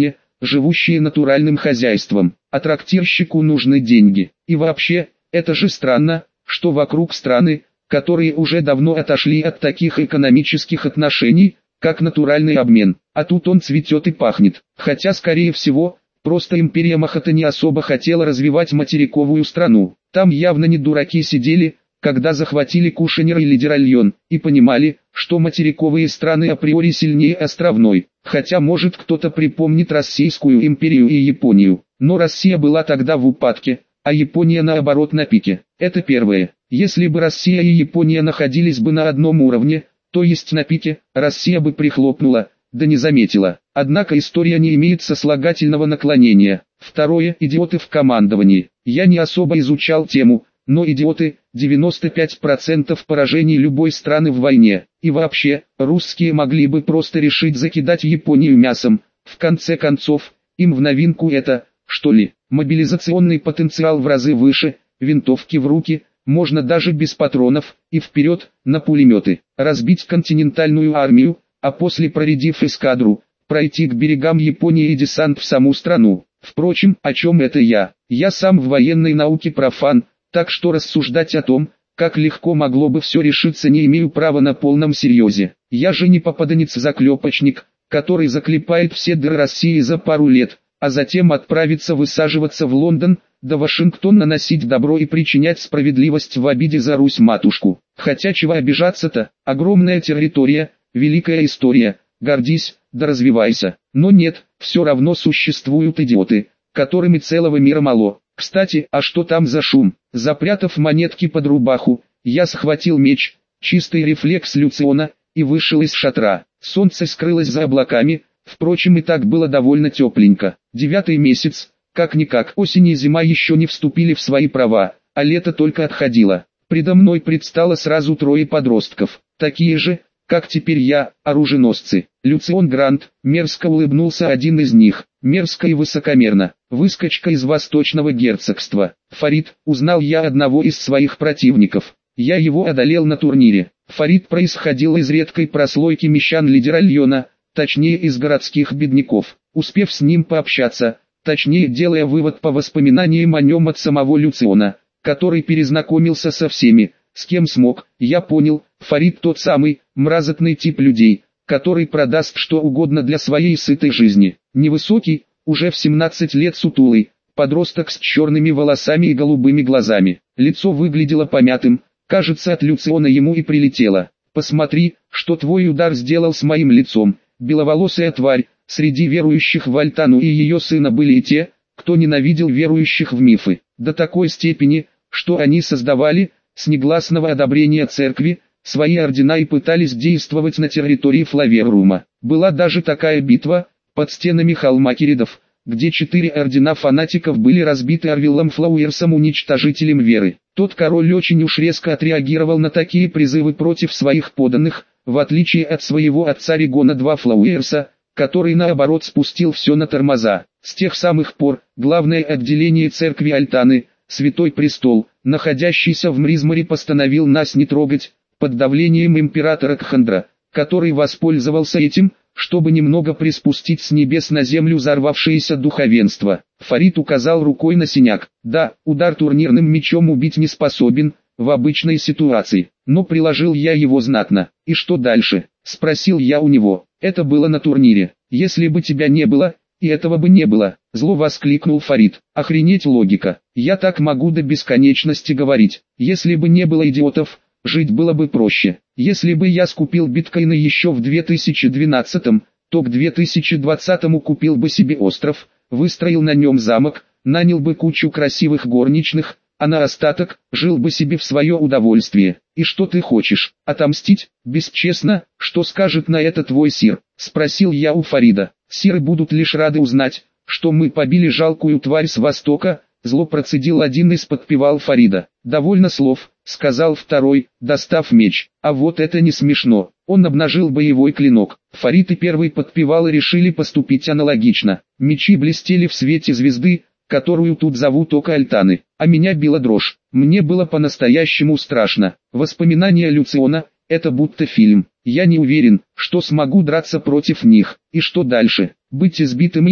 живущие натуральным хозяйством, а трактирщику нужны деньги. И вообще, это же странно, что вокруг страны, которые уже давно отошли от таких экономических отношений, как натуральный обмен, а тут он цветет и пахнет. Хотя скорее всего, просто империя Махата не особо хотела развивать материковую страну. Там явно не дураки сидели, когда захватили Кушанер или Деральон, и понимали, что материковые страны априори сильнее островной. Хотя может кто-то припомнит Российскую империю и Японию, но Россия была тогда в упадке, а Япония наоборот на пике. Это первое. Если бы Россия и Япония находились бы на одном уровне, то есть на пике, Россия бы прихлопнула, да не заметила. Однако история не имеет сослагательного наклонения. Второе, идиоты в командовании. Я не особо изучал тему, но идиоты – девяносто пять процентов поражений любой страны в войне. И вообще, русские могли бы просто решить закидать Японию мясом. В конце концов, им в новинку это, что ли, мобилизационный потенциал в разы выше, винтовки в руки, можно даже без патронов, и вперед, на пулеметы, разбить континентальную армию, а после, проредив эскадру, пройти к берегам Японии и десант в саму страну. Впрочем, о чем это я? Я сам в военной науке профан, так что рассуждать о том, как легко могло бы все решиться, не имею права на полном серьезе. Я же не попаданец-заклепочник, который заклепает все дыры России за пару лет, а затем отправится высаживаться в Лондон, до Вашингтона наносить добро и причинять справедливость в обиде за Русь-матушку. Хотя чего обижаться-то, огромная территория, великая история, гордись, да развивайся. Но нет, все равно существуют идиоты, которым и целого мира мало. Кстати, а что там за шум? Запрятав монетки под рубаху, я схватил меч, чистый рефлекс Люциона, и вышел из шатра. Солнце скрылось за облаками, впрочем и так было довольно тепленько. Девятый месяц, как-никак, осень и зима еще не вступили в свои права, а лето только отходило. Предо мной предстало сразу трое подростков, такие же, как теперь я, оруженосцы. Люцион Грант, мерзко улыбнулся один из них, мерзко и высокомерно, выскочка из восточного герцогства. Фарид, узнал я одного из своих противников. Я его одолел на турнире. Фарид происходил из редкой прослойки мещан Лидеральона, точнее из городских бедняков. Успев с ним пообщаться, точнее делая вывод по воспоминаниям о нем от самого Люциона, который перезнакомился со всеми, с кем смог, я понял, Фарид тот самый, мразотный тип людей, который продаст что угодно для своей сытой жизни. Невысокий, уже в семнадцать лет сутулый, подросток с черными волосами и голубыми глазами. Лицо выглядело помятым, кажется от Люциона ему и прилетело. «Посмотри, что твой удар сделал с моим лицом». Беловолосая тварь, среди верующих в Альтану и ее сына были и те, кто ненавидел верующих в мифы, до такой степени, что они создавали, с негласного одобрения церкви, свои ордена и пытались действовать на территории Флаверрума. Была даже такая битва, под стенами холма Киридов, где четыре ордена фанатиков были разбиты Орвиллом Флауэрсом, уничтожителем веры. Тот король очень уж резко отреагировал на такие призывы против своих подданных, в отличие от своего отца Регона два Флауэрса, который наоборот спустил все на тормоза. С тех самых пор, главное отделение церкви Альтаны, Святой Престол, находящийся в Мризморе, постановил нас не трогать, под давлением императора Кхандра, который воспользовался этим, чтобы немного приспустить с небес на землю взорвавшееся духовенство. Фарид указал рукой на синяк. Да, удар турнирным мечом убить не способен, в обычной ситуации, но приложил я его знатно. И что дальше? Спросил я у него. Это было на турнире. Если бы тебя не было, и этого бы не было, зло воскликнул Фарид. Охренеть логика. Я так могу до бесконечности говорить. Если бы не было идиотов, жить было бы проще. Если бы я скупил биткоины еще в две тысячи двенадцатом, то к две тысячи двадцатому купил бы себе остров, выстроил на нем замок, нанял бы кучу красивых горничных, а на остаток жил бы себе в свое удовольствие. И что ты хочешь, отомстить? Бесчестно, что скажет на это твой сир? Спросил я у Фарида. Сиры будут лишь рады узнать, что мы побили жалкую тварь с востока, зло процедил один из подпевал Фарида. Довольно слов, сказал второй, достав меч. А вот это не смешно. Он обнажил боевой клинок. Фарид и первый подпевалы решили поступить аналогично. Мечи блестели в свете звезды, которую тут зовут Око Альтаны, а меня била дрожь. Мне было по-настоящему страшно. Воспоминания Люциона – это будто фильм. Я не уверен, что смогу драться против них. И что дальше? Быть избитым ими?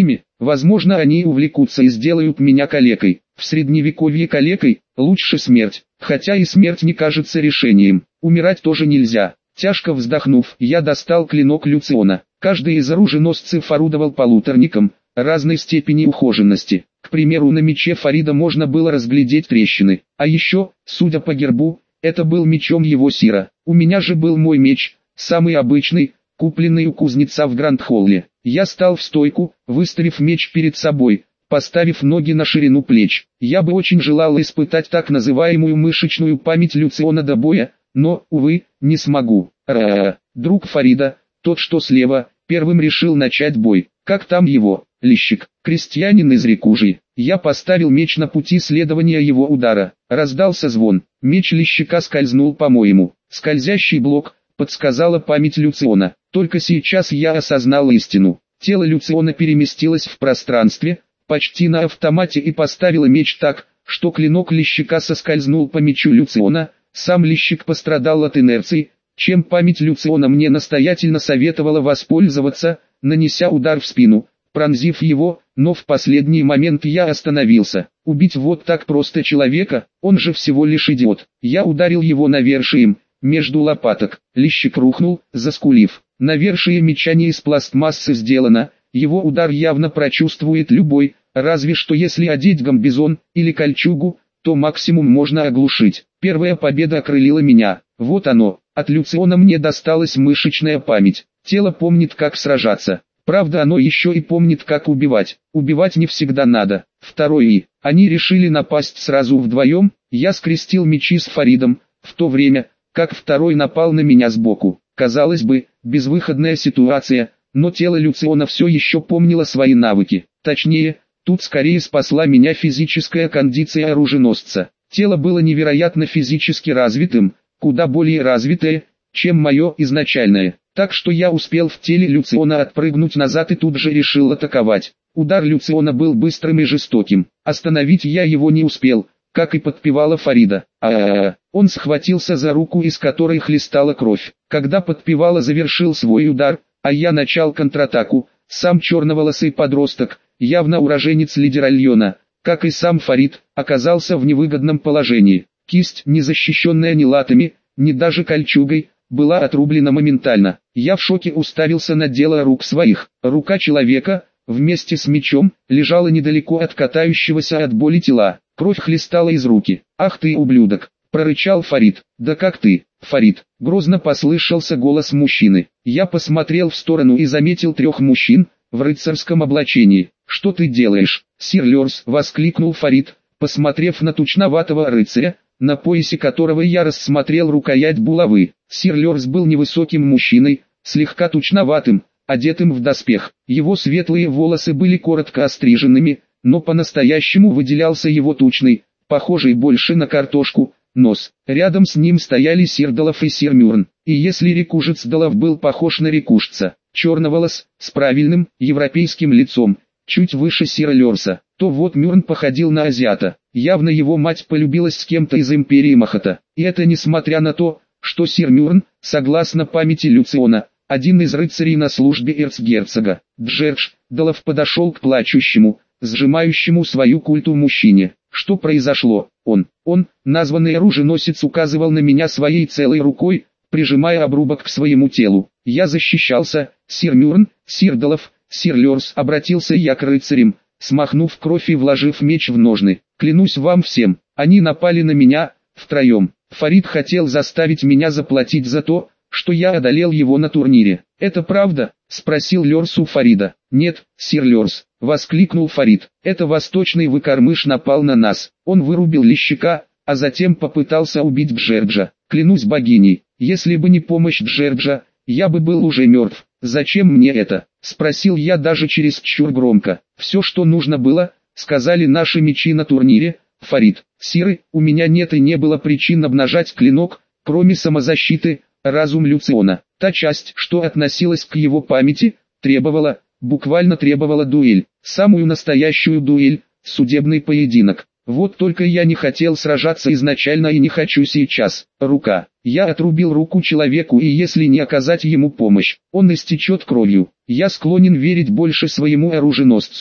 Возможно, они увлекутся и сделают меня калекой. В средневековье калекой лучше смерть, хотя и смерть не кажется решением. Умирать тоже нельзя. Тяжко вздохнув, я достал клинок Люциона. Каждый из оруженосцев орудовал полуторником разной степени ухоженности. К примеру, на мече Фарида можно было разглядеть трещины. А еще, судя по гербу, это был мечом его сира. У меня же был мой меч, самый обычный, купленный у кузнеца в Гранд-Холле. Я стал в стойку, выставив меч перед собой, поставив ноги на ширину плеч. Я бы очень желал испытать так называемую мышечную память Люциона до боя, но, увы, не смогу. Ра-ра-ра. Друг Фарида, тот что слева, первым решил начать бой. Как там его? Лещик, крестьянин из Рекужи. Я поставил меч на пути следования его удара. Раздался звон. Меч Лещика скользнул по-моему. Скользящий блок, подсказала память Люциона. Только сейчас я осознал истину. Тело Люциона переместилось в пространстве, почти на автомате, и поставило меч так, что клинок Лещика соскользнул по мечу Люциона. Сам Лещик пострадал от инерции, чем память Люциона мне настоятельно советовала воспользоваться, нанеся удар в спину, пронзив его, но в последний момент я остановился. Убить вот так просто человека, он же всего лишь идиот. Я ударил его навершием, между лопаток. Лещик рухнул, заскулив. Навершие меча не из пластмассы сделано, его удар явно прочувствует любой, разве что если одеть гамбизон или кольчугу, то максимум можно оглушить. Первая победа окрылила меня. Вот оно, от Люциона мне досталась мышечная память. Тело помнит, как сражаться. Правда, оно еще и помнит, как убивать. Убивать не всегда надо. Второе и. Они решили напасть сразу вдвоем. Я скрестил мечи с Фаридом, в то время, как второй напал на меня сбоку. Казалось бы, безвыходная ситуация, но тело Люциона все еще помнило свои навыки. Точнее, тут скорее спасла меня физическая кондиция оруженосца. Тело было невероятно физически развитым, куда более развитое, чем мое изначальное. Так что я успел в теле Люциона отпрыгнуть назад и тут же решил атаковать. Удар Люциона был быстрым и жестоким. Остановить я его не успел, как и подпевала Фарида. А-а-а. Он схватился за руку, из которой хлестала кровь. Когда подпевала завершил свой удар, а я начал контратаку, сам черноволосый подросток, явно уроженец Лидеральона, как и сам Фарид, оказался в невыгодном положении. Кисть, не защищенная ни латами, ни даже кольчугой, была отрублена моментально. Я в шоке уставился на дело рук своих. Рука человека, вместе с мечом, лежала недалеко от катающегося от боли тела. Кровь хлестала из руки. «Ах ты, ублюдок!» — прорычал Фарид. «Да как ты, Фарид?» — грозно послышался голос мужчины. Я посмотрел в сторону и заметил трех мужчин в рыцарском облачении. «Что ты делаешь, сир Лёрс?» — воскликнул Фарид, посмотрев на тучноватого рыцаря, на поясе которого я рассмотрел рукоять булавы. Сир Лёрс был невысоким мужчиной, слегка тучноватым, одетым в доспех. Его светлые волосы были коротко остриженными, но по-настоящему выделялся его тучный, похожий больше на картошку, нос. Рядом с ним стояли сир Долов и сир Мюрн. И если рекужец Долов был похож на рекушца, черноволос, с правильным, европейским лицом, чуть выше сира Лёрса, то вот Мюрн походил на азиата. Явно его мать полюбилась с кем-то из империи Махата. И это несмотря на то, что сир Мюрн, согласно памяти Люциона, один из рыцарей на службе эрцгерцога. Джердж Долов подошел к плачущему, сжимающему свою культу мужчине. Что произошло? Он, он, названный оруженосец, указывал на меня своей целой рукой, прижимая обрубок к своему телу. Я защищался. Сир Мюрн, сир Долов, сир Лёрс, обратился я к рыцарям, смахнув кровь и вложив меч в ножны. Клянусь вам всем, они напали на меня, втроем. Фарид хотел заставить меня заплатить за то, что я одолел его на турнире. «Это правда?» — спросил Лёрс у Фарида. «Нет, сир Лёрс», — воскликнул Фарид. «Это восточный выкормыш напал на нас. Он вырубил Лещика, а затем попытался убить Джерджа. Клянусь богиней, если бы не помощь Джерджа, я бы был уже мертв. Зачем мне это?» — спросил я даже чересчур громко. «Все, что нужно было, сказали наши мечи на турнире, Фарид. Сиры, у меня нет и не было причин обнажать клинок, кроме самозащиты». Разум Люциона, та часть, что относилась к его памяти, требовала, буквально требовала дуэль, самую настоящую дуэль, судебный поединок. Вот только я не хотел сражаться изначально и не хочу сейчас. Рука. Я отрубил руку человеку, и если не оказать ему помощь, он истечет кровью. Я склонен верить больше своему оруженосцу,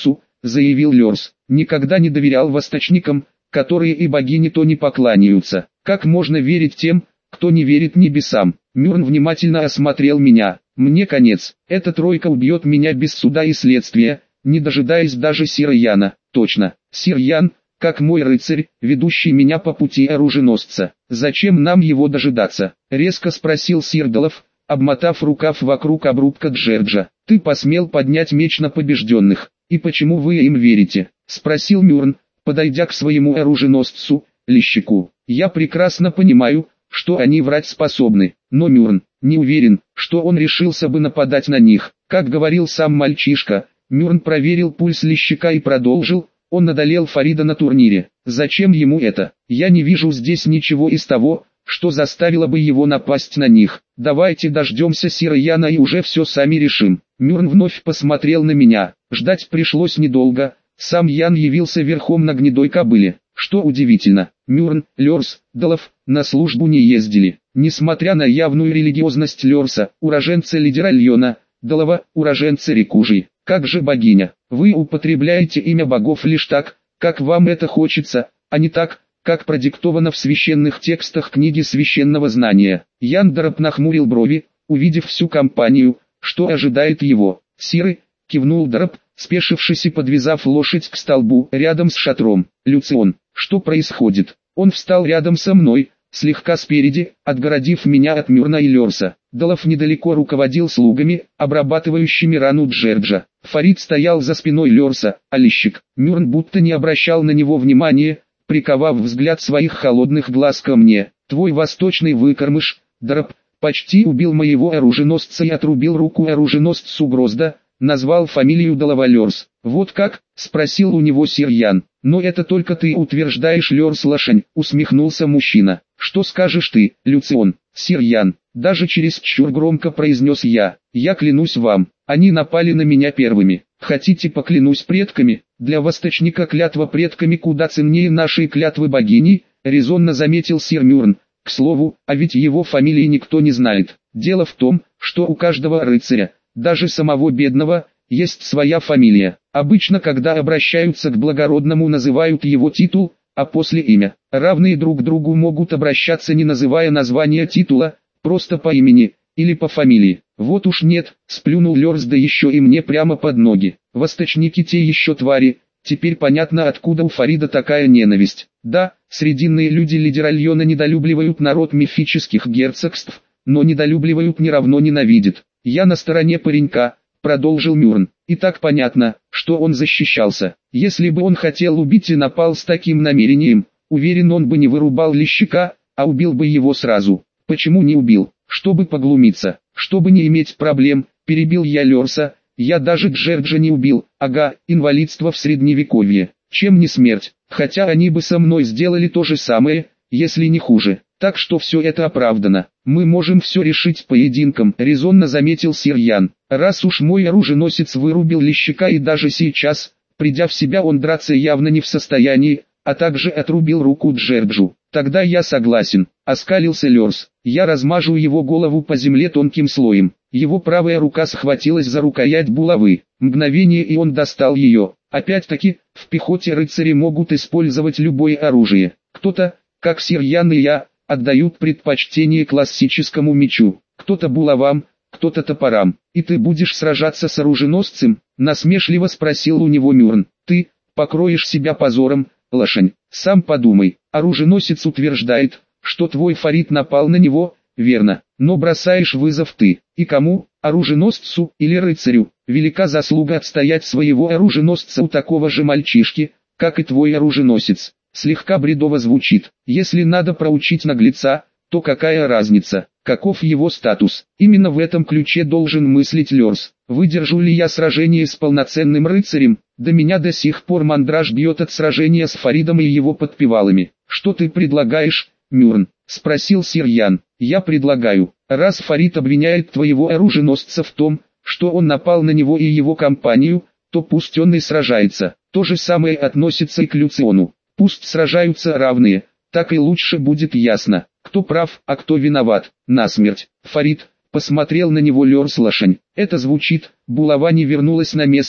заявил Лерс. Никогда не доверял восточникам, которые и богине то не покланяются. Как можно верить тем, кто не верит небесам? Мюрн внимательно осмотрел меня. Мне конец. Эта тройка убьет меня без суда и следствия, не дожидаясь даже сира Яна. Точно, сир Ян, как мой рыцарь, ведущий меня по пути оруженосца. Зачем нам его дожидаться? Резко спросил сир Долов, обмотав рукав вокруг обрубка Джерджа. Ты посмел поднять меч на побежденных, и почему вы им верите? Спросил Мюрн, подойдя к своему оруженосцу, Лещику. Я прекрасно понимаю, что они врать способны, но Мюрн не уверен, что он решился бы нападать на них. Как говорил сам мальчишка, Мюрн проверил пульс Лещика и продолжил: он одолел Фарида на турнире. Зачем ему это? Я не вижу здесь ничего из того, что заставило бы его напасть на них. Давайте дождемся сира Яна и уже все сами решим. Мюрн вновь посмотрел на меня. Ждать пришлось недолго. Сам Ян явился верхом на гнедой кобыле. Что удивительно, Мюрн, Лерс, Долов на службу не ездили. Несмотря на явную религиозность Лерса, уроженца Лидеральона, Долова, уроженца Рекужи. Как же богиня, вы употребляете имя богов лишь так, как вам это хочется, а не так, как продиктовано в священных текстах книги священного знания. Ян Дараб нахмурил брови, увидев всю компанию, что ожидает его. Сиры, кивнул Дараб, спешившись и подвязав лошадь к столбу рядом с шатром. Люцион, что происходит? Он встал рядом со мной, слегка спереди, отгородив меня от Мюрна и Лерса. Долов недалеко руководил слугами, обрабатывающими рану Джерджа. Фарид стоял за спиной Лерса, а Лещик, Мюрн будто не обращал на него внимания, приковав взгляд своих холодных глаз ко мне. Твой восточный выкормыш, Дараб, почти убил моего оруженосца и отрубил руку оруженосцу Грозда, назвал фамилию Долова Лерс. Вот как? Спросил у него сир Ян. Но это только ты утверждаешь, Лерс лошадь, усмехнулся мужчина. Что скажешь ты, Люцион? Сир Ян, даже чересчур громко произнес я. Я клянусь вам, они напали на меня первыми. Хотите поклянусь предками? Для восточника клятва предками куда ценнее нашей клятвы богини, резонно заметил сир Мюрн. К слову, а ведь его фамилии никто не знает. Дело в том, что у каждого рыцаря, даже самого бедного, есть своя фамилия. Обычно, когда обращаются к благородному, называют его титул, а после имя. Равные друг другу могут обращаться, не называя названия титула, просто по имени или по фамилии. Вот уж нет, сплюнул Лерс, да еще и мне прямо под ноги. Восточники те еще твари. Теперь понятно, откуда у Фарида такая ненависть. Да, срединные люди Лидеральона недолюбливают народ мифических герцогств, но недолюбливают не равно ненавидят. Я на стороне паренька, продолжил Мюрн. И так понятно, что он защищался. Если бы он хотел убить и напал с таким намерением, уверен, он бы не вырубал Лещика, а убил бы его сразу. Почему не убил? Чтобы поглумиться, чтобы не иметь проблем, перебил я Лерса. Я даже Джерджа не убил, ага, инвалидство в средневековье. Чем не смерть? Хотя они бы со мной сделали то же самое, если не хуже. Так что все это оправдано. Мы можем все решить поединком, резонно заметил сир Ян. Раз уж мой оруженосец вырубил Лещика и даже сейчас, придя в себя, он драться явно не в состоянии, а также отрубил руку Джерджу. Тогда я согласен, оскалился Лерс. Я размажу его голову по земле тонким слоем. Его правая рука схватилась за рукоять булавы. Мгновение, и он достал ее. Опять-таки, в пехоте рыцари могут использовать любое оружие. Кто-то, как сир Ян и я, отдают предпочтение классическому мечу. Кто-то булавам, кто-то топорам. И ты будешь сражаться с оруженосцем? Насмешливо спросил у него Мюрн. Ты покроешь себя позором, лошадь. Сам подумай. Оруженосец утверждает, что твой Фарид напал на него, верно, но бросаешь вызов ты. И кому? Оруженосцу или рыцарю? Велика заслуга отстоять своего оруженосца у такого же мальчишки, как и твой оруженосец. Слегка бредово звучит. Если надо проучить наглеца, то какая разница, каков его статус? Именно в этом ключе должен мыслить Лерс. Выдержу ли я сражение с полноценным рыцарем? Да меня до сих пор мандраж бьет от сражения с Фаридом и его подпевалами. Что ты предлагаешь, Мюрн? Спросил сир Ян. Я предлагаю, раз Фарид обвиняет твоего оруженосца в том, что он напал на него и его компанию, то пусть он и сражается. То же самое относится и к Люциону. Пусть сражаются равные, так и лучше будет ясно, кто прав, а кто виноват. Насмерть. Фарид посмотрел на него Лерс лошадь. Это звучит, булава не вернулась на место,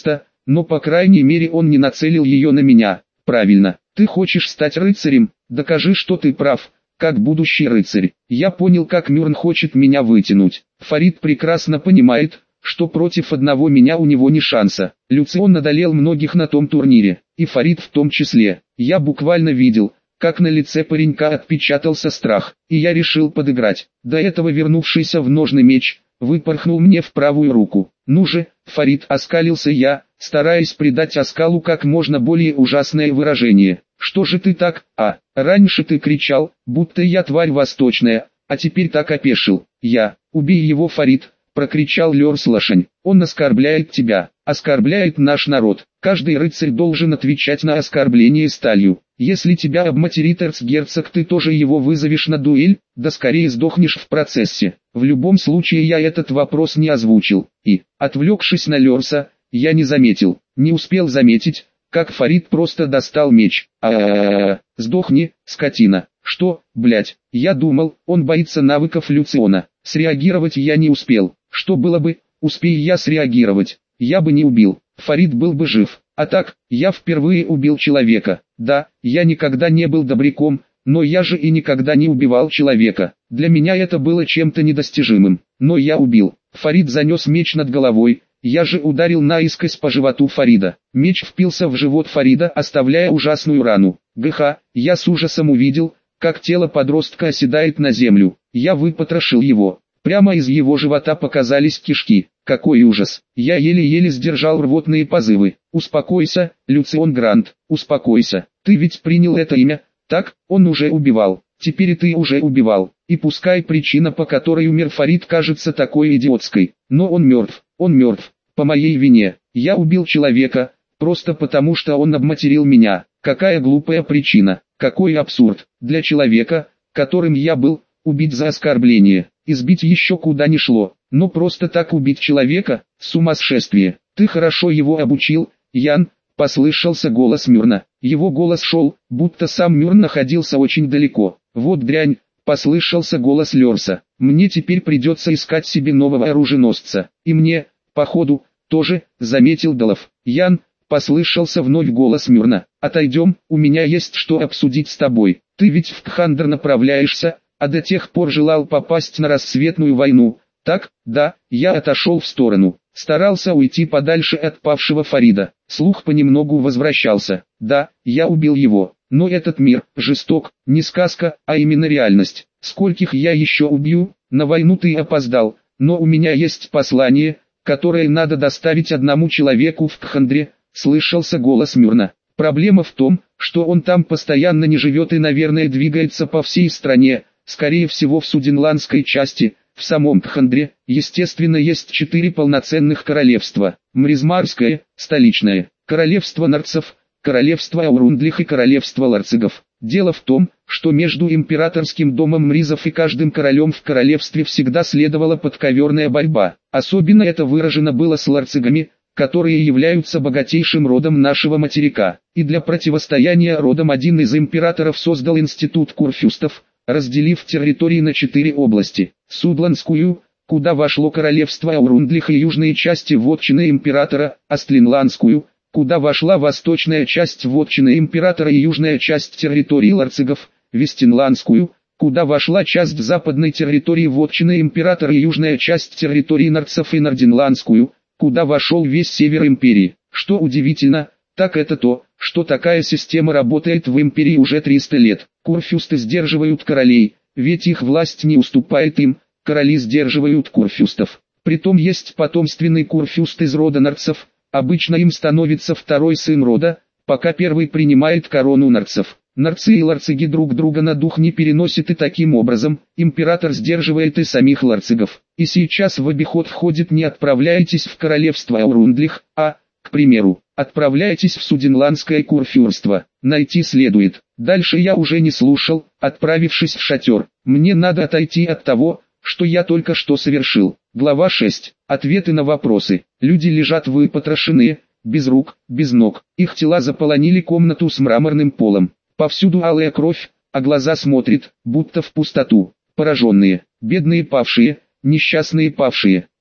но по крайней мере он не нацелил ее на меня. Правильно, ты хочешь стать рыцарем, докажи, что ты прав, как будущий рыцарь. Я понял, как Мюрн хочет меня вытянуть. Фарид прекрасно понимает, что против одного меня у него ни шанса. Люцион одолел многих на том турнире, и Фарид в том числе. Я буквально видел, как на лице паренька отпечатался страх, и я решил подыграть. До этого вернувшийся в ножны меч выпорхнул мне в правую руку. «Ну же, Фарид», — оскалился я, стараясь придать оскалу как можно более ужасное выражение. «Что же ты так, а? Раньше ты кричал, будто я тварь восточная, а теперь так опешил». «Я, убей его, Фарид», — прокричал Лёрслашень. «Он оскорбляет тебя, оскорбляет наш народ. Каждый рыцарь должен отвечать на оскорбление сталью. Если тебя обматерит эрцгерцог, ты тоже его вызовешь на дуэль, да скорее сдохнешь в процессе». В любом случае я этот вопрос не озвучил, и, отвлекшись на Лёрса, я не заметил, не успел заметить, как Фарид просто достал меч. А-а-а, сдохни, скотина. Что, блять, я думал, он боится навыков Люциона. Среагировать я не успел. Что было бы, успей я среагировать, я бы не убил, Фарид был бы жив. А так, я впервые убил человека. Да, я никогда не был добряком, но я же и никогда не убивал человека. Для меня это было чем-то недостижимым. Но я убил. Фарид занес меч над головой. Я же ударил наискось по животу Фарида. Меч впился в живот Фарида, оставляя ужасную рану. ГХ, я с ужасом увидел, как тело подростка оседает на землю. Я выпотрошил его. Прямо из его живота показались кишки. Какой ужас! Я еле-еле сдержал рвотные позывы. Успокойся, Люцион Грант, успокойся. Ты ведь принял это имя, так? Он уже убивал. Теперь и ты уже убивал. И пускай причина, по которой умер Фарид, кажется такой идиотской, но он мертв, он мертв. По моей вине. Я убил человека, просто потому что он обматерил меня. Какая глупая причина, какой абсурд. Для человека, которым я был, убить за оскорбление, избить еще куда ни шло. Но просто так убить человека, сумасшествие. Ты хорошо его обучил, Ян, послышался голос Мюрна. Его голос шел, будто сам Мюрн находился очень далеко. Вот дрянь, послышался голос Лёрса. Мне теперь придется искать себе нового оруженосца. И мне, походу, тоже, заметил Долов. Ян, послышался вновь голос Мюрна. Отойдем, у меня есть что обсудить с тобой. Ты ведь в Кхандр направляешься, а до тех пор желал попасть на рассветную войну. Так, да, я отошел в сторону, старался уйти подальше от павшего Фарида. Слух понемногу возвращался. Да, я убил его, но этот мир жесток, не сказка, а именно реальность. Скольких я еще убью? На войну ты опоздал, но у меня есть послание, которое надо доставить одному человеку в Кхандре, слышался голос Мюрна. Проблема в том, что он там постоянно не живет и, наверное, двигается по всей стране, скорее всего в Суденландской части. В самом Кхандре, естественно, есть четыре полноценных королевства. Мризмарское, столичное, королевство нарцев, королевство аурундлих и королевство ларцигов. Дело в том, что между императорским домом Мризов и каждым королем в королевстве всегда следовала подковерная борьба. Особенно это выражено было с ларцигами, которые являются богатейшим родом нашего материка. И для противостояния родам один из императоров создал институт курфюстов, разделив территории на четыре области. Судландскую, куда вошло королевство Аурундлих и южные части вотчины императора, Астлинландскую, куда вошла восточная часть вотчины императора и южная часть территории ларцигов, Вестинландскую, куда вошла часть западной территории вотчины императора и южная часть территории нарцев, и Нординландскую, куда вошел весь север империи. Что удивительно, так это то, что такая система работает в империи уже триста лет. Курфюсты сдерживают королей, ведь их власть не уступает им, короли сдерживают курфюстов. Притом есть потомственный курфюст из рода нарцев, обычно им становится второй сын рода, пока первый принимает корону нарцев. Нарцы и ларциги друг друга на дух не переносят, и таким образом, император сдерживает и самих ларцигов. И сейчас в обиход входит: не отправляйтесь в королевство Аурундлих, а, к примеру, отправляйтесь в Суденландское курфюрство. Найти следует. Дальше я уже не слушал, отправившись в шатер. Мне надо отойти от того, что я только что совершил. Глава шесть. Ответы на вопросы. Люди лежат выпотрошенные, без рук, без ног. Их тела заполонили комнату с мраморным полом. Повсюду алая кровь, а глаза смотрят, будто в пустоту. Пораженные, бедные павшие, несчастные павшие.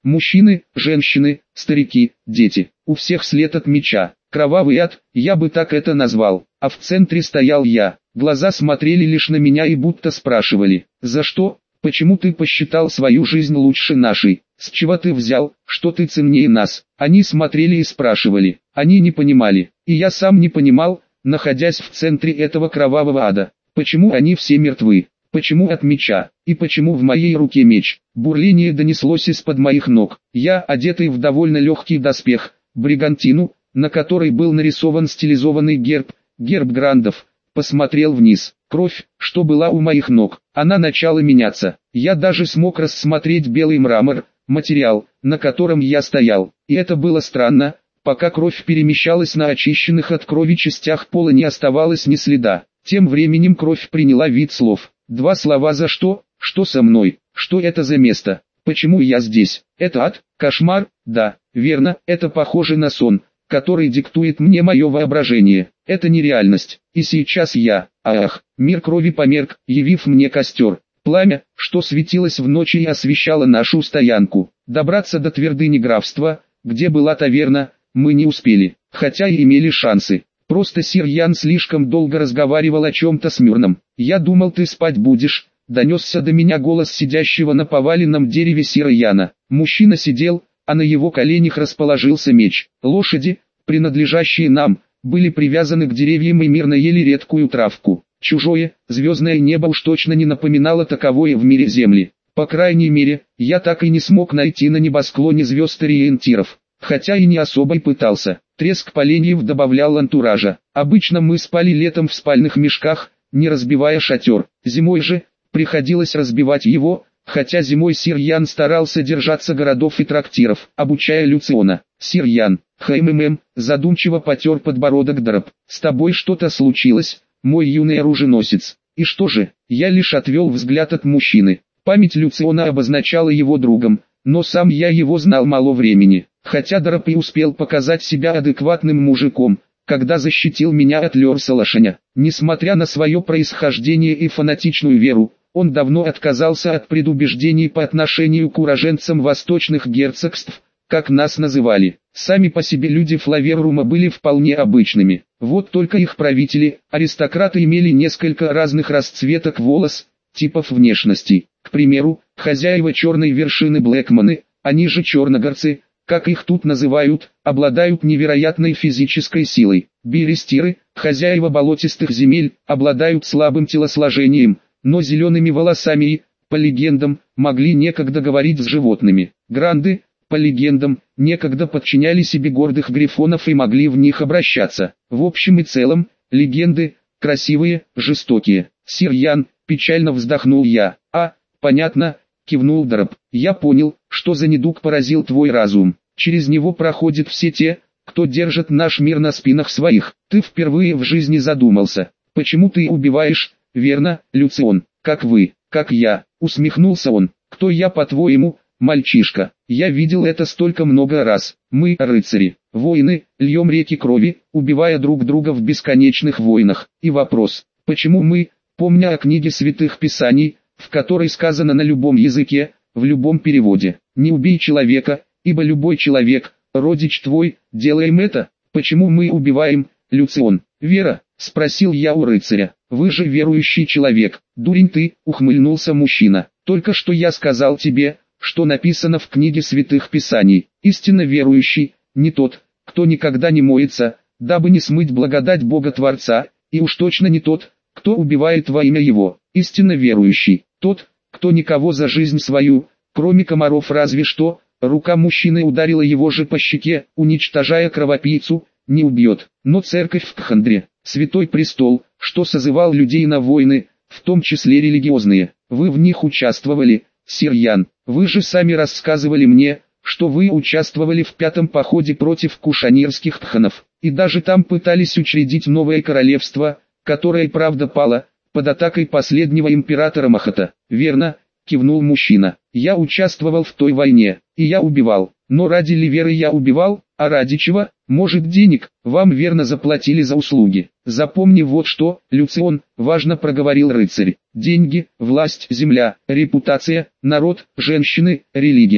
Мужчины, женщины, старики, дети. У всех след от меча. Кровавый ад, я бы так это назвал. А в центре стоял я. Глаза смотрели лишь на меня и будто спрашивали: «За что? Почему ты посчитал свою жизнь лучше нашей? С чего ты взял, что ты ценнее нас?» Они смотрели и спрашивали. Они не понимали. И я сам не понимал, находясь в центре этого кровавого ада. Почему они все мертвы? Почему от меча? И почему в моей руке меч? Бурление донеслось из-под моих ног. Я, одетый в довольно легкий доспех, бригантину, на которой был нарисован стилизованный герб, герб грандов, посмотрел вниз. Кровь, что была у моих ног, она начала меняться. Я даже смог рассмотреть белый мрамор, материал, на котором я стоял. И это было странно, пока кровь перемещалась на очищенных от крови частях пола, не оставалось ни следа. Тем временем кровь приняла вид слов. Два слова: «За что? Что со мной? Что это за место? Почему я здесь? Это ад? Кошмар?» Да, верно, это похоже на сон, который диктует мне мое воображение. Это нереальность. И сейчас я, ах, мир крови померк, явив мне костер. Пламя, что светилось в ночи и освещало нашу стоянку. Добраться до твердыни графства, где была таверна, мы не успели, хотя и имели шансы. Просто сир Ян слишком долго разговаривал о чем-то с Мюрном. «Я думал, ты спать будешь», — донесся до меня голос сидящего на поваленном дереве сира Яна. Мужчина сидел, а на его коленях расположился меч. Лошади, принадлежащие нам, были привязаны к деревьям и мирно ели редкую травку. Чужое, звездное небо уж точно не напоминало таковое в мире Земли. По крайней мере, я так и не смог найти на небосклоне звезд ориентиров, хотя и не особо и пытался. Треск поленьев добавлял антуража. Обычно мы спали летом в спальных мешках, не разбивая шатер. Зимой же приходилось разбивать его, хотя зимой сир Ян старался держаться городов и трактиров, обучая Люциона. «Сир Ян, хммм», задумчиво потер подбородок Драп. «С тобой что-то случилось, мой юный оруженосец?» «И что же?» Я лишь отвел взгляд от мужчины. Память Люциона обозначала его другом, но сам я его знал мало времени. Хотя Драп и успел показать себя адекватным мужиком, когда защитил меня от Лерса Лошаня. Несмотря на свое происхождение и фанатичную веру, он давно отказался от предубеждений по отношению к уроженцам восточных герцогств, как нас называли. Сами по себе люди Флаверрума были вполне обычными. Вот только их правители, аристократы, имели несколько разных расцветок волос, типов внешности. К примеру, хозяева черной вершины Блэкманы, они же черногорцы, как их тут называют, обладают невероятной физической силой. Берестиры, хозяева болотистых земель, обладают слабым телосложением, но зелеными волосами и, по легендам, могли некогда говорить с животными. Гранды, по легендам, некогда подчиняли себе гордых грифонов и могли в них обращаться. В общем и целом, легенды, красивые, жестокие. «Сир Ян», печально вздохнул я. «А, понятно», кивнул Драп. «Я понял, что за недуг поразил твой разум. Через него проходят все те, кто держит наш мир на спинах своих. Ты впервые в жизни задумался, почему ты убиваешь, верно, Люцион? Как вы, как я», усмехнулся он. «Кто я, по-твоему, мальчишка? Я видел это столько много раз. Мы, рыцари, воины, льем реки крови, убивая друг друга в бесконечных войнах. И вопрос, почему мы, помня о книге святых писаний, в которой сказано на любом языке, в любом переводе, не убей человека, ибо любой человек, родич твой, делаем это? Почему мы убиваем, Люцион?» «Вера?» — спросил я у рыцаря. «Вы же верующий человек». «Дурень ты», — ухмыльнулся мужчина. «Только что я сказал тебе, что написано в книге святых писаний. Истинно верующий, не тот, кто никогда не моется, дабы не смыть благодать Бога Творца, и уж точно не тот, кто убивает во имя Его. Истинно верующий, тот, кто никого за жизнь свою, кроме комаров разве что, рука мужчины ударила его же по щеке, уничтожая кровопийцу, не убьет. Но церковь в Кхандре, святой престол, что созывал людей на войны, в том числе религиозные. Вы в них участвовали, сир Ян. Вы же сами рассказывали мне, что вы участвовали в пятом походе против кушанирских тханов, и даже там пытались учредить новое королевство, которое правда пало под атакой последнего императора Махата. «Верно», — кивнул мужчина. «Я участвовал в той войне, и я убивал. Но ради ли веры я убивал, а ради чего? Может, денег? Вам верно заплатили за услуги. Запомни вот что, Люцион», — важно проговорил рыцарь. «Деньги, власть, земля, репутация, народ, женщины, религия.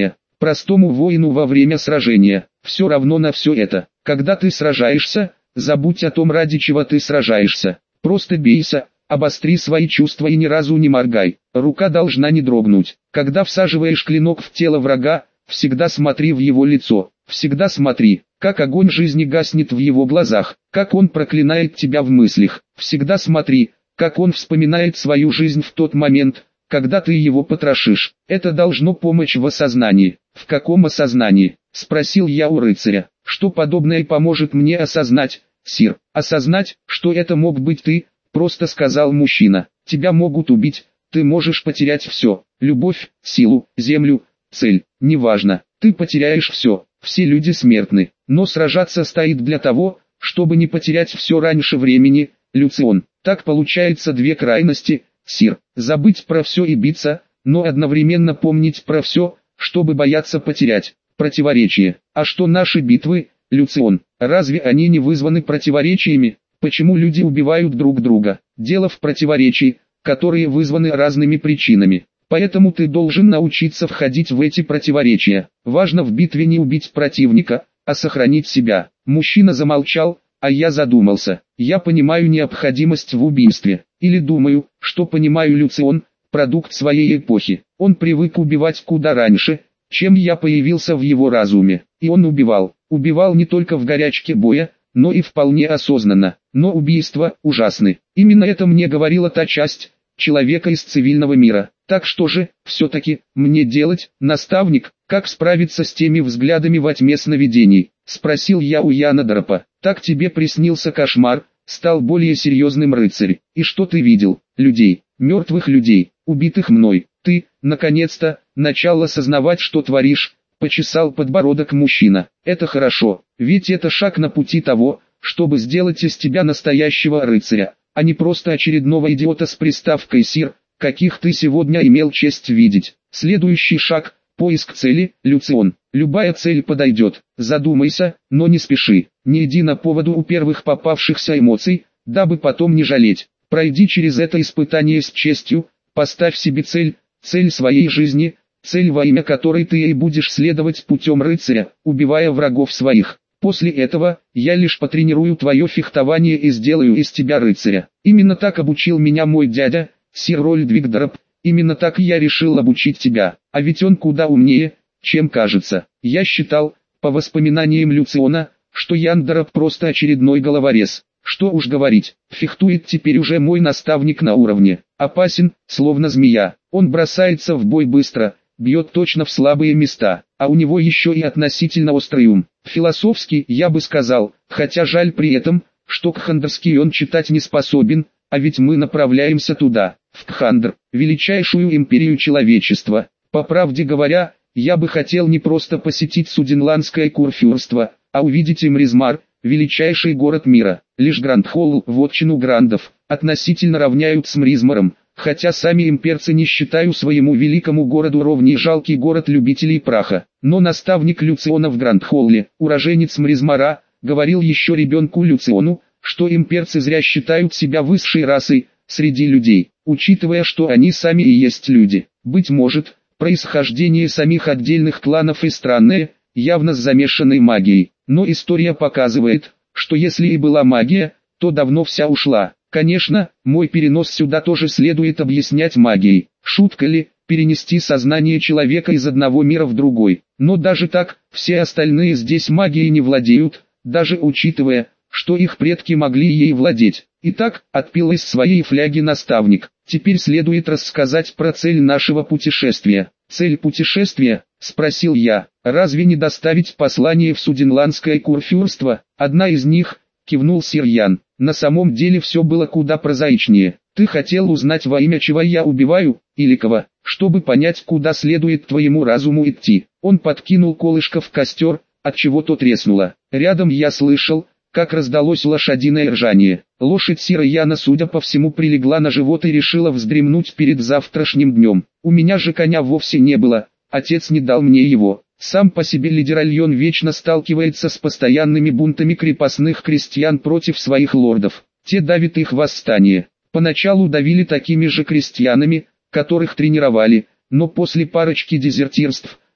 простому воину во время сражения. Все равно на все это. Когда ты сражаешься, забудь о том, ради чего ты сражаешься. Просто бейся, обостри свои чувства и ни разу не моргай. Рука должна не дрогнуть. Когда всаживаешь клинок в тело врага, всегда смотри в его лицо. Всегда смотри, как огонь жизни гаснет в его глазах, как он проклинает тебя в мыслях. Всегда смотри, как он вспоминает свою жизнь в тот момент, когда ты его потрошишь. Это должно помочь в осознании. В каком осознании? Спросил я у рыцаря. Что подобное поможет мне осознать, сир? Осознать, что это мог быть ты, просто сказал мужчина. Тебя могут убить, ты можешь потерять все. Любовь, силу, землю, цель, неважно. Ты потеряешь все. Все люди смертны. Но сражаться стоит для того, чтобы не потерять все раньше времени, Люцион. Так получается две крайности, сир. Забыть про все и биться, но одновременно помнить про все, чтобы бояться потерять. Противоречие. А что наши битвы, Люцион? Разве они не вызваны противоречиями? Почему люди убивают друг друга? Дело в противоречии, которые вызваны разными причинами. Поэтому ты должен научиться входить в эти противоречия. Важно в битве не убить противника, а сохранить себя. Мужчина замолчал, а я задумался. Я понимаю необходимость в убийстве. Или думаю, что понимаю Люцион, продукт своей эпохи. Он привык убивать куда раньше, чем я появился в его разуме. И он убивал. Убивал не только в горячке боя, но и вполне осознанно. Но убийства ужасны. Именно это мне говорила та часть человека из цивильного мира. Так что же, все-таки, мне делать, наставник, как справиться с теми взглядами во тьме сновидений? Спросил я у Янадропа. Так тебе приснился кошмар, стал более серьезным рыцарь. И что ты видел? Людей, мертвых людей, убитых мной. Ты, наконец-то, начал осознавать, что творишь, почесал подбородок мужчина. Это хорошо, ведь это шаг на пути того, чтобы сделать из тебя настоящего рыцаря, а не просто очередного идиота с приставкой «сир», каких ты сегодня имел честь видеть. Следующий шаг – поиск цели, Люцион. Любая цель подойдет. Задумайся, но не спеши. Не иди на поводу у первых попавшихся эмоций, дабы потом не жалеть. Пройди через это испытание с честью, поставь себе цель, цель своей жизни, цель, во имя которой ты и будешь следовать путем рыцаря, убивая врагов своих. После этого, я лишь потренирую твое фехтование и сделаю из тебя рыцаря. Именно так обучил меня мой дядя, сир Рольдвиг Дроп. Именно так я решил обучить тебя. А ведь он куда умнее, чем кажется. Я считал, по воспоминаниям Люциона, что Ян Дроп просто очередной головорез. Что уж говорить, фехтует теперь уже мой наставник на уровне. Опасен, словно змея. Он бросается в бой быстро, бьет точно в слабые места, а у него еще и относительно острый ум. Философский, я бы сказал, хотя жаль при этом, что кхандерский он читать не способен, а ведь мы направляемся туда, в Кхандр, величайшую империю человечества. По правде говоря, я бы хотел не просто посетить Суденландское курфюрство, а увидеть Имризмар, величайший город мира. Лишь Грандхолл, вотчину грандов, относительно равняют с Мризмаром, хотя сами имперцы не считают своему великому городу ровней жалкий город любителей праха. Но наставник Люциона в Грандхолле, уроженец Мризмара, говорил еще ребенку Люциону, что имперцы зря считают себя высшей расой среди людей, учитывая, что они сами и есть люди. Быть может, происхождение самих отдельных кланов и странное, явно с замешанной магией. Но история показывает, что если и была магия, то давно вся ушла. Конечно, мой перенос сюда тоже следует объяснять магией. Шутка ли, перенести сознание человека из одного мира в другой? Но даже так, все остальные здесь магией не владеют, даже учитывая, что их предки могли ей владеть. Итак, отпил из своей фляги наставник. Теперь следует рассказать про цель нашего путешествия. Цель путешествия, спросил я, разве не доставить послание в Суденландское курфюрство? Одна из них, кивнул сир Ян. На самом деле все было куда прозаичнее. Ты хотел узнать, во имя чего я убиваю, или кого, чтобы понять, куда следует твоему разуму идти. Он подкинул колышко в костер, от чего то треснуло. Рядом я слышал, как раздалось лошадиное ржание. Лошадь сира Яна, судя по всему, прилегла на живот и решила вздремнуть перед завтрашним днем. У меня же коня вовсе не было, отец не дал мне его. Сам по себе лидеральон вечно сталкивается с постоянными бунтами крепостных крестьян против своих лордов. Те давят их восстание. Поначалу давили такими же крестьянами, которых тренировали, но после парочки дезертирств,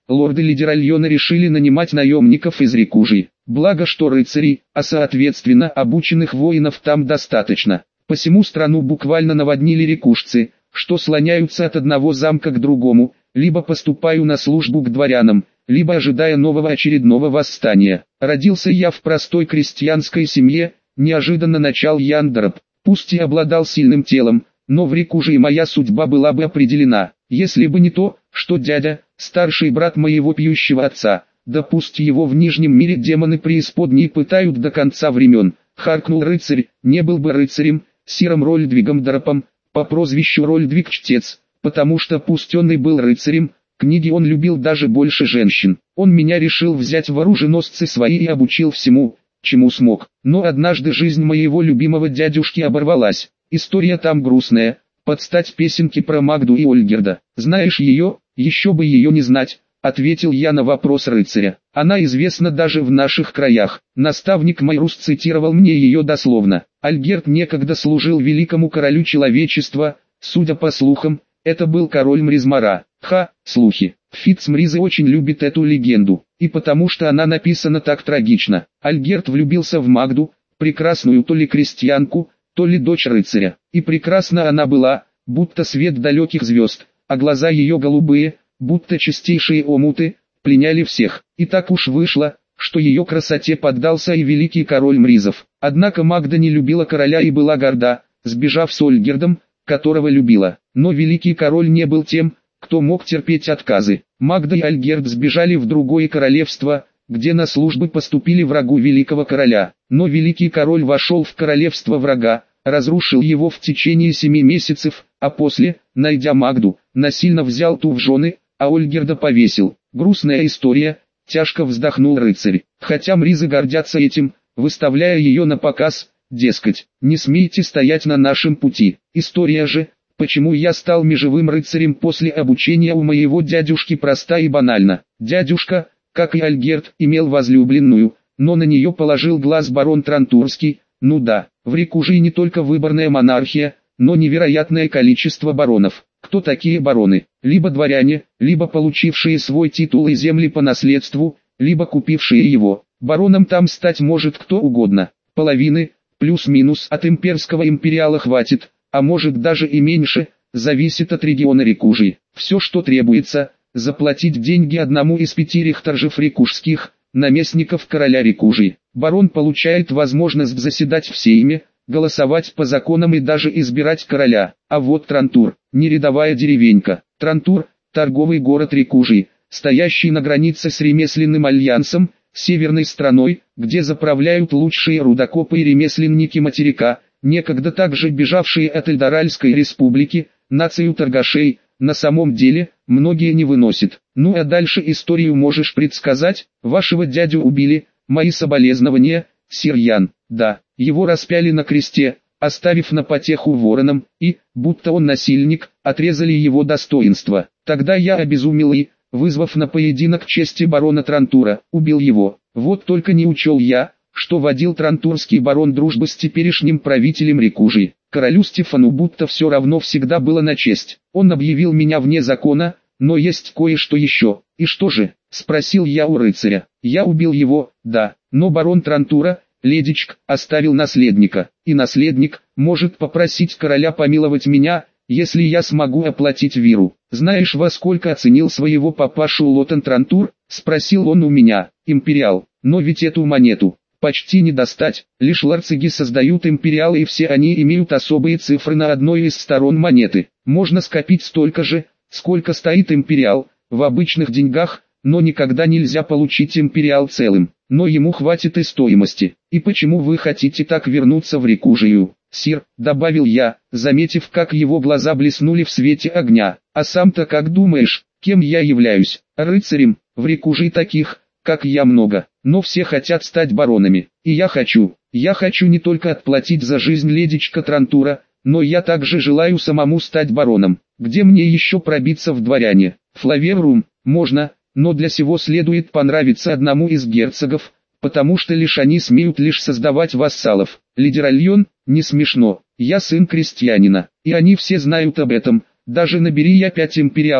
лорды Лидеральона решили нанимать наемников из Рикужи. Благо что рыцарей, а соответственно обученных воинов там достаточно. Посему страну буквально наводнили рикушцы, что слоняются от одного замка к другому, либо поступаю на службу к дворянам, либо ожидая нового очередного восстания. Родился я в простой крестьянской семье, неожиданно начал Яндороб. Пусть и обладал сильным телом, но в Рикуже и моя судьба была бы определена, если бы не то, что дядя, старший брат моего пьющего отца, да пусть его в Нижнем мире демоны преисподней пытают до конца времен, харкнул рыцарь, не был бы рыцарем, сиром Рольдвигом Доропом, по прозвищу Рольдвиг-чтец, потому что пусть он и был рыцарем, книги он любил даже больше женщин. Он меня решил взять в оруженосцы свои и обучил всему, чему смог. Но однажды жизнь моего любимого дядюшки оборвалась. История там грустная, под стать песенке про Магду и Ольгерда. Знаешь ее, еще бы ее не знать, ответил я на вопрос рыцаря. Она известна даже в наших краях. Наставник Майрус цитировал мне ее дословно. Альгерд некогда служил великому королю человечества, судя по слухам, это был король Мризмара. Ха, слухи. Фитцмризы очень любит эту легенду, и потому что она написана так трагично. Альгерд влюбился в Магду, прекрасную то ли крестьянку, то ли дочь рыцаря. И прекрасна она была, будто свет далеких звезд, а глаза ее голубые, будто чистейшие омуты, пленяли всех. И так уж вышло, что ее красоте поддался и великий король Мризов. Однако Магда не любила короля и была горда, сбежав с Ольгердом, которого любила. Но великий король не был тем, кто мог терпеть отказы. Магда и Альгерд сбежали в другое королевство, где на службы поступили врагу великого короля. Но великий король вошел в королевство врага, разрушил его в течение семи месяцев, а после, найдя Магду, насильно взял ту в жены, а Ольгерда повесил. Грустная история, тяжко вздохнул рыцарь. Хотя мризы гордятся этим, выставляя ее на показ, дескать, не смейте стоять на нашем пути. История же, почему я стал межевым рыцарем после обучения у моего дядюшки, проста и банальна. Дядюшка, как и Альгерд, имел возлюбленную, но на нее положил глаз барон Трантурский. Ну да, в Рикуже не только выборная монархия, но невероятное количество баронов. Кто такие бароны? Либо дворяне, либо получившие свой титул и земли по наследству, либо купившие его. Бароном там стать может кто угодно. Половины, плюс-минус от имперского империала хватит, а может даже и меньше, зависит от региона Рикужи. Все, что требуется, заплатить деньги одному из пяти рихторжев рикужских, наместников короля Рикужи. Барон получает возможность заседать в сейме, голосовать по законам и даже избирать короля. А вот Трантур, не рядовая деревенька. Трантур, торговый город Рикужи, стоящий на границе с ремесленным альянсом, северной страной, где заправляют лучшие рудокопы и ремесленники материка, некогда также бежавшие от Эльдоральской республики, нацию торгашей. На самом деле, многие не выносят. Ну а дальше историю можешь предсказать. Вашего дядю убили, мои соболезнования, сир Ян. Да, его распяли на кресте, оставив на потеху воронам, и, будто он насильник, отрезали его достоинство. Тогда я обезумел и, вызвав на поединок чести барона Трантура, убил его. Вот только не учел я, что водил трантурский барон дружбы с теперешним правителем Рикужи. Королю Стефану будто все равно всегда было на честь. Он объявил меня вне закона, но есть кое-что еще. И что же? Спросил я у рыцаря. Я убил его, да, но барон Трантура, ледичк, оставил наследника. И наследник может попросить короля помиловать меня, если я смогу оплатить виру. Знаешь, во сколько оценил своего папашу Лотен Трантур? Спросил он у меня. Империал. Но ведь эту монету почти не достать, лишь ларциги создают империалы и все они имеют особые цифры на одной из сторон монеты. Можно скопить столько же, сколько стоит империал, в обычных деньгах, но никогда нельзя получить империал целым, но ему хватит и стоимости. И почему вы хотите так вернуться в Рикужию, сир, добавил я, заметив, как его глаза блеснули в свете огня. А сам-то как думаешь, кем я являюсь? Рыцарем? В Рикужи таких, как я, много, но все хотят стать баронами, и я хочу. Я хочу не только отплатить за жизнь ледичка Трантура, но я также желаю самому стать бароном. Где мне еще пробиться в дворяне? Флаверум, можно, но для сего следует понравиться одному из герцогов, потому что лишь они смеют лишь создавать вассалов. Лидеральон, не смешно, я сын крестьянина, и они все знают об этом. Даже набери я пять империалов,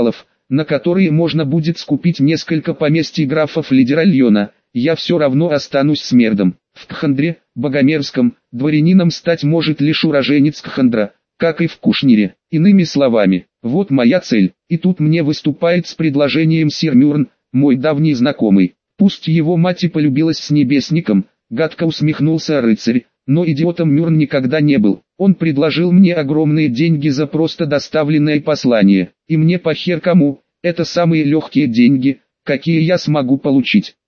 на которые можно будет скупить несколько поместий графов лидера Льона, я все равно останусь смердом. В Кхандре, Богомерзком, дворянином стать может лишь уроженец Кхандра, как и в Кушнире. Иными словами, вот моя цель, и тут мне выступает с предложением сир Мюрн, мой давний знакомый. Пусть его мать и полюбилась с небесником, гадко усмехнулся рыцарь, но идиотом Мюрн никогда не был. Он предложил мне огромные деньги за просто доставленное послание, и мне похер кому, это самые легкие деньги, какие я смогу получить.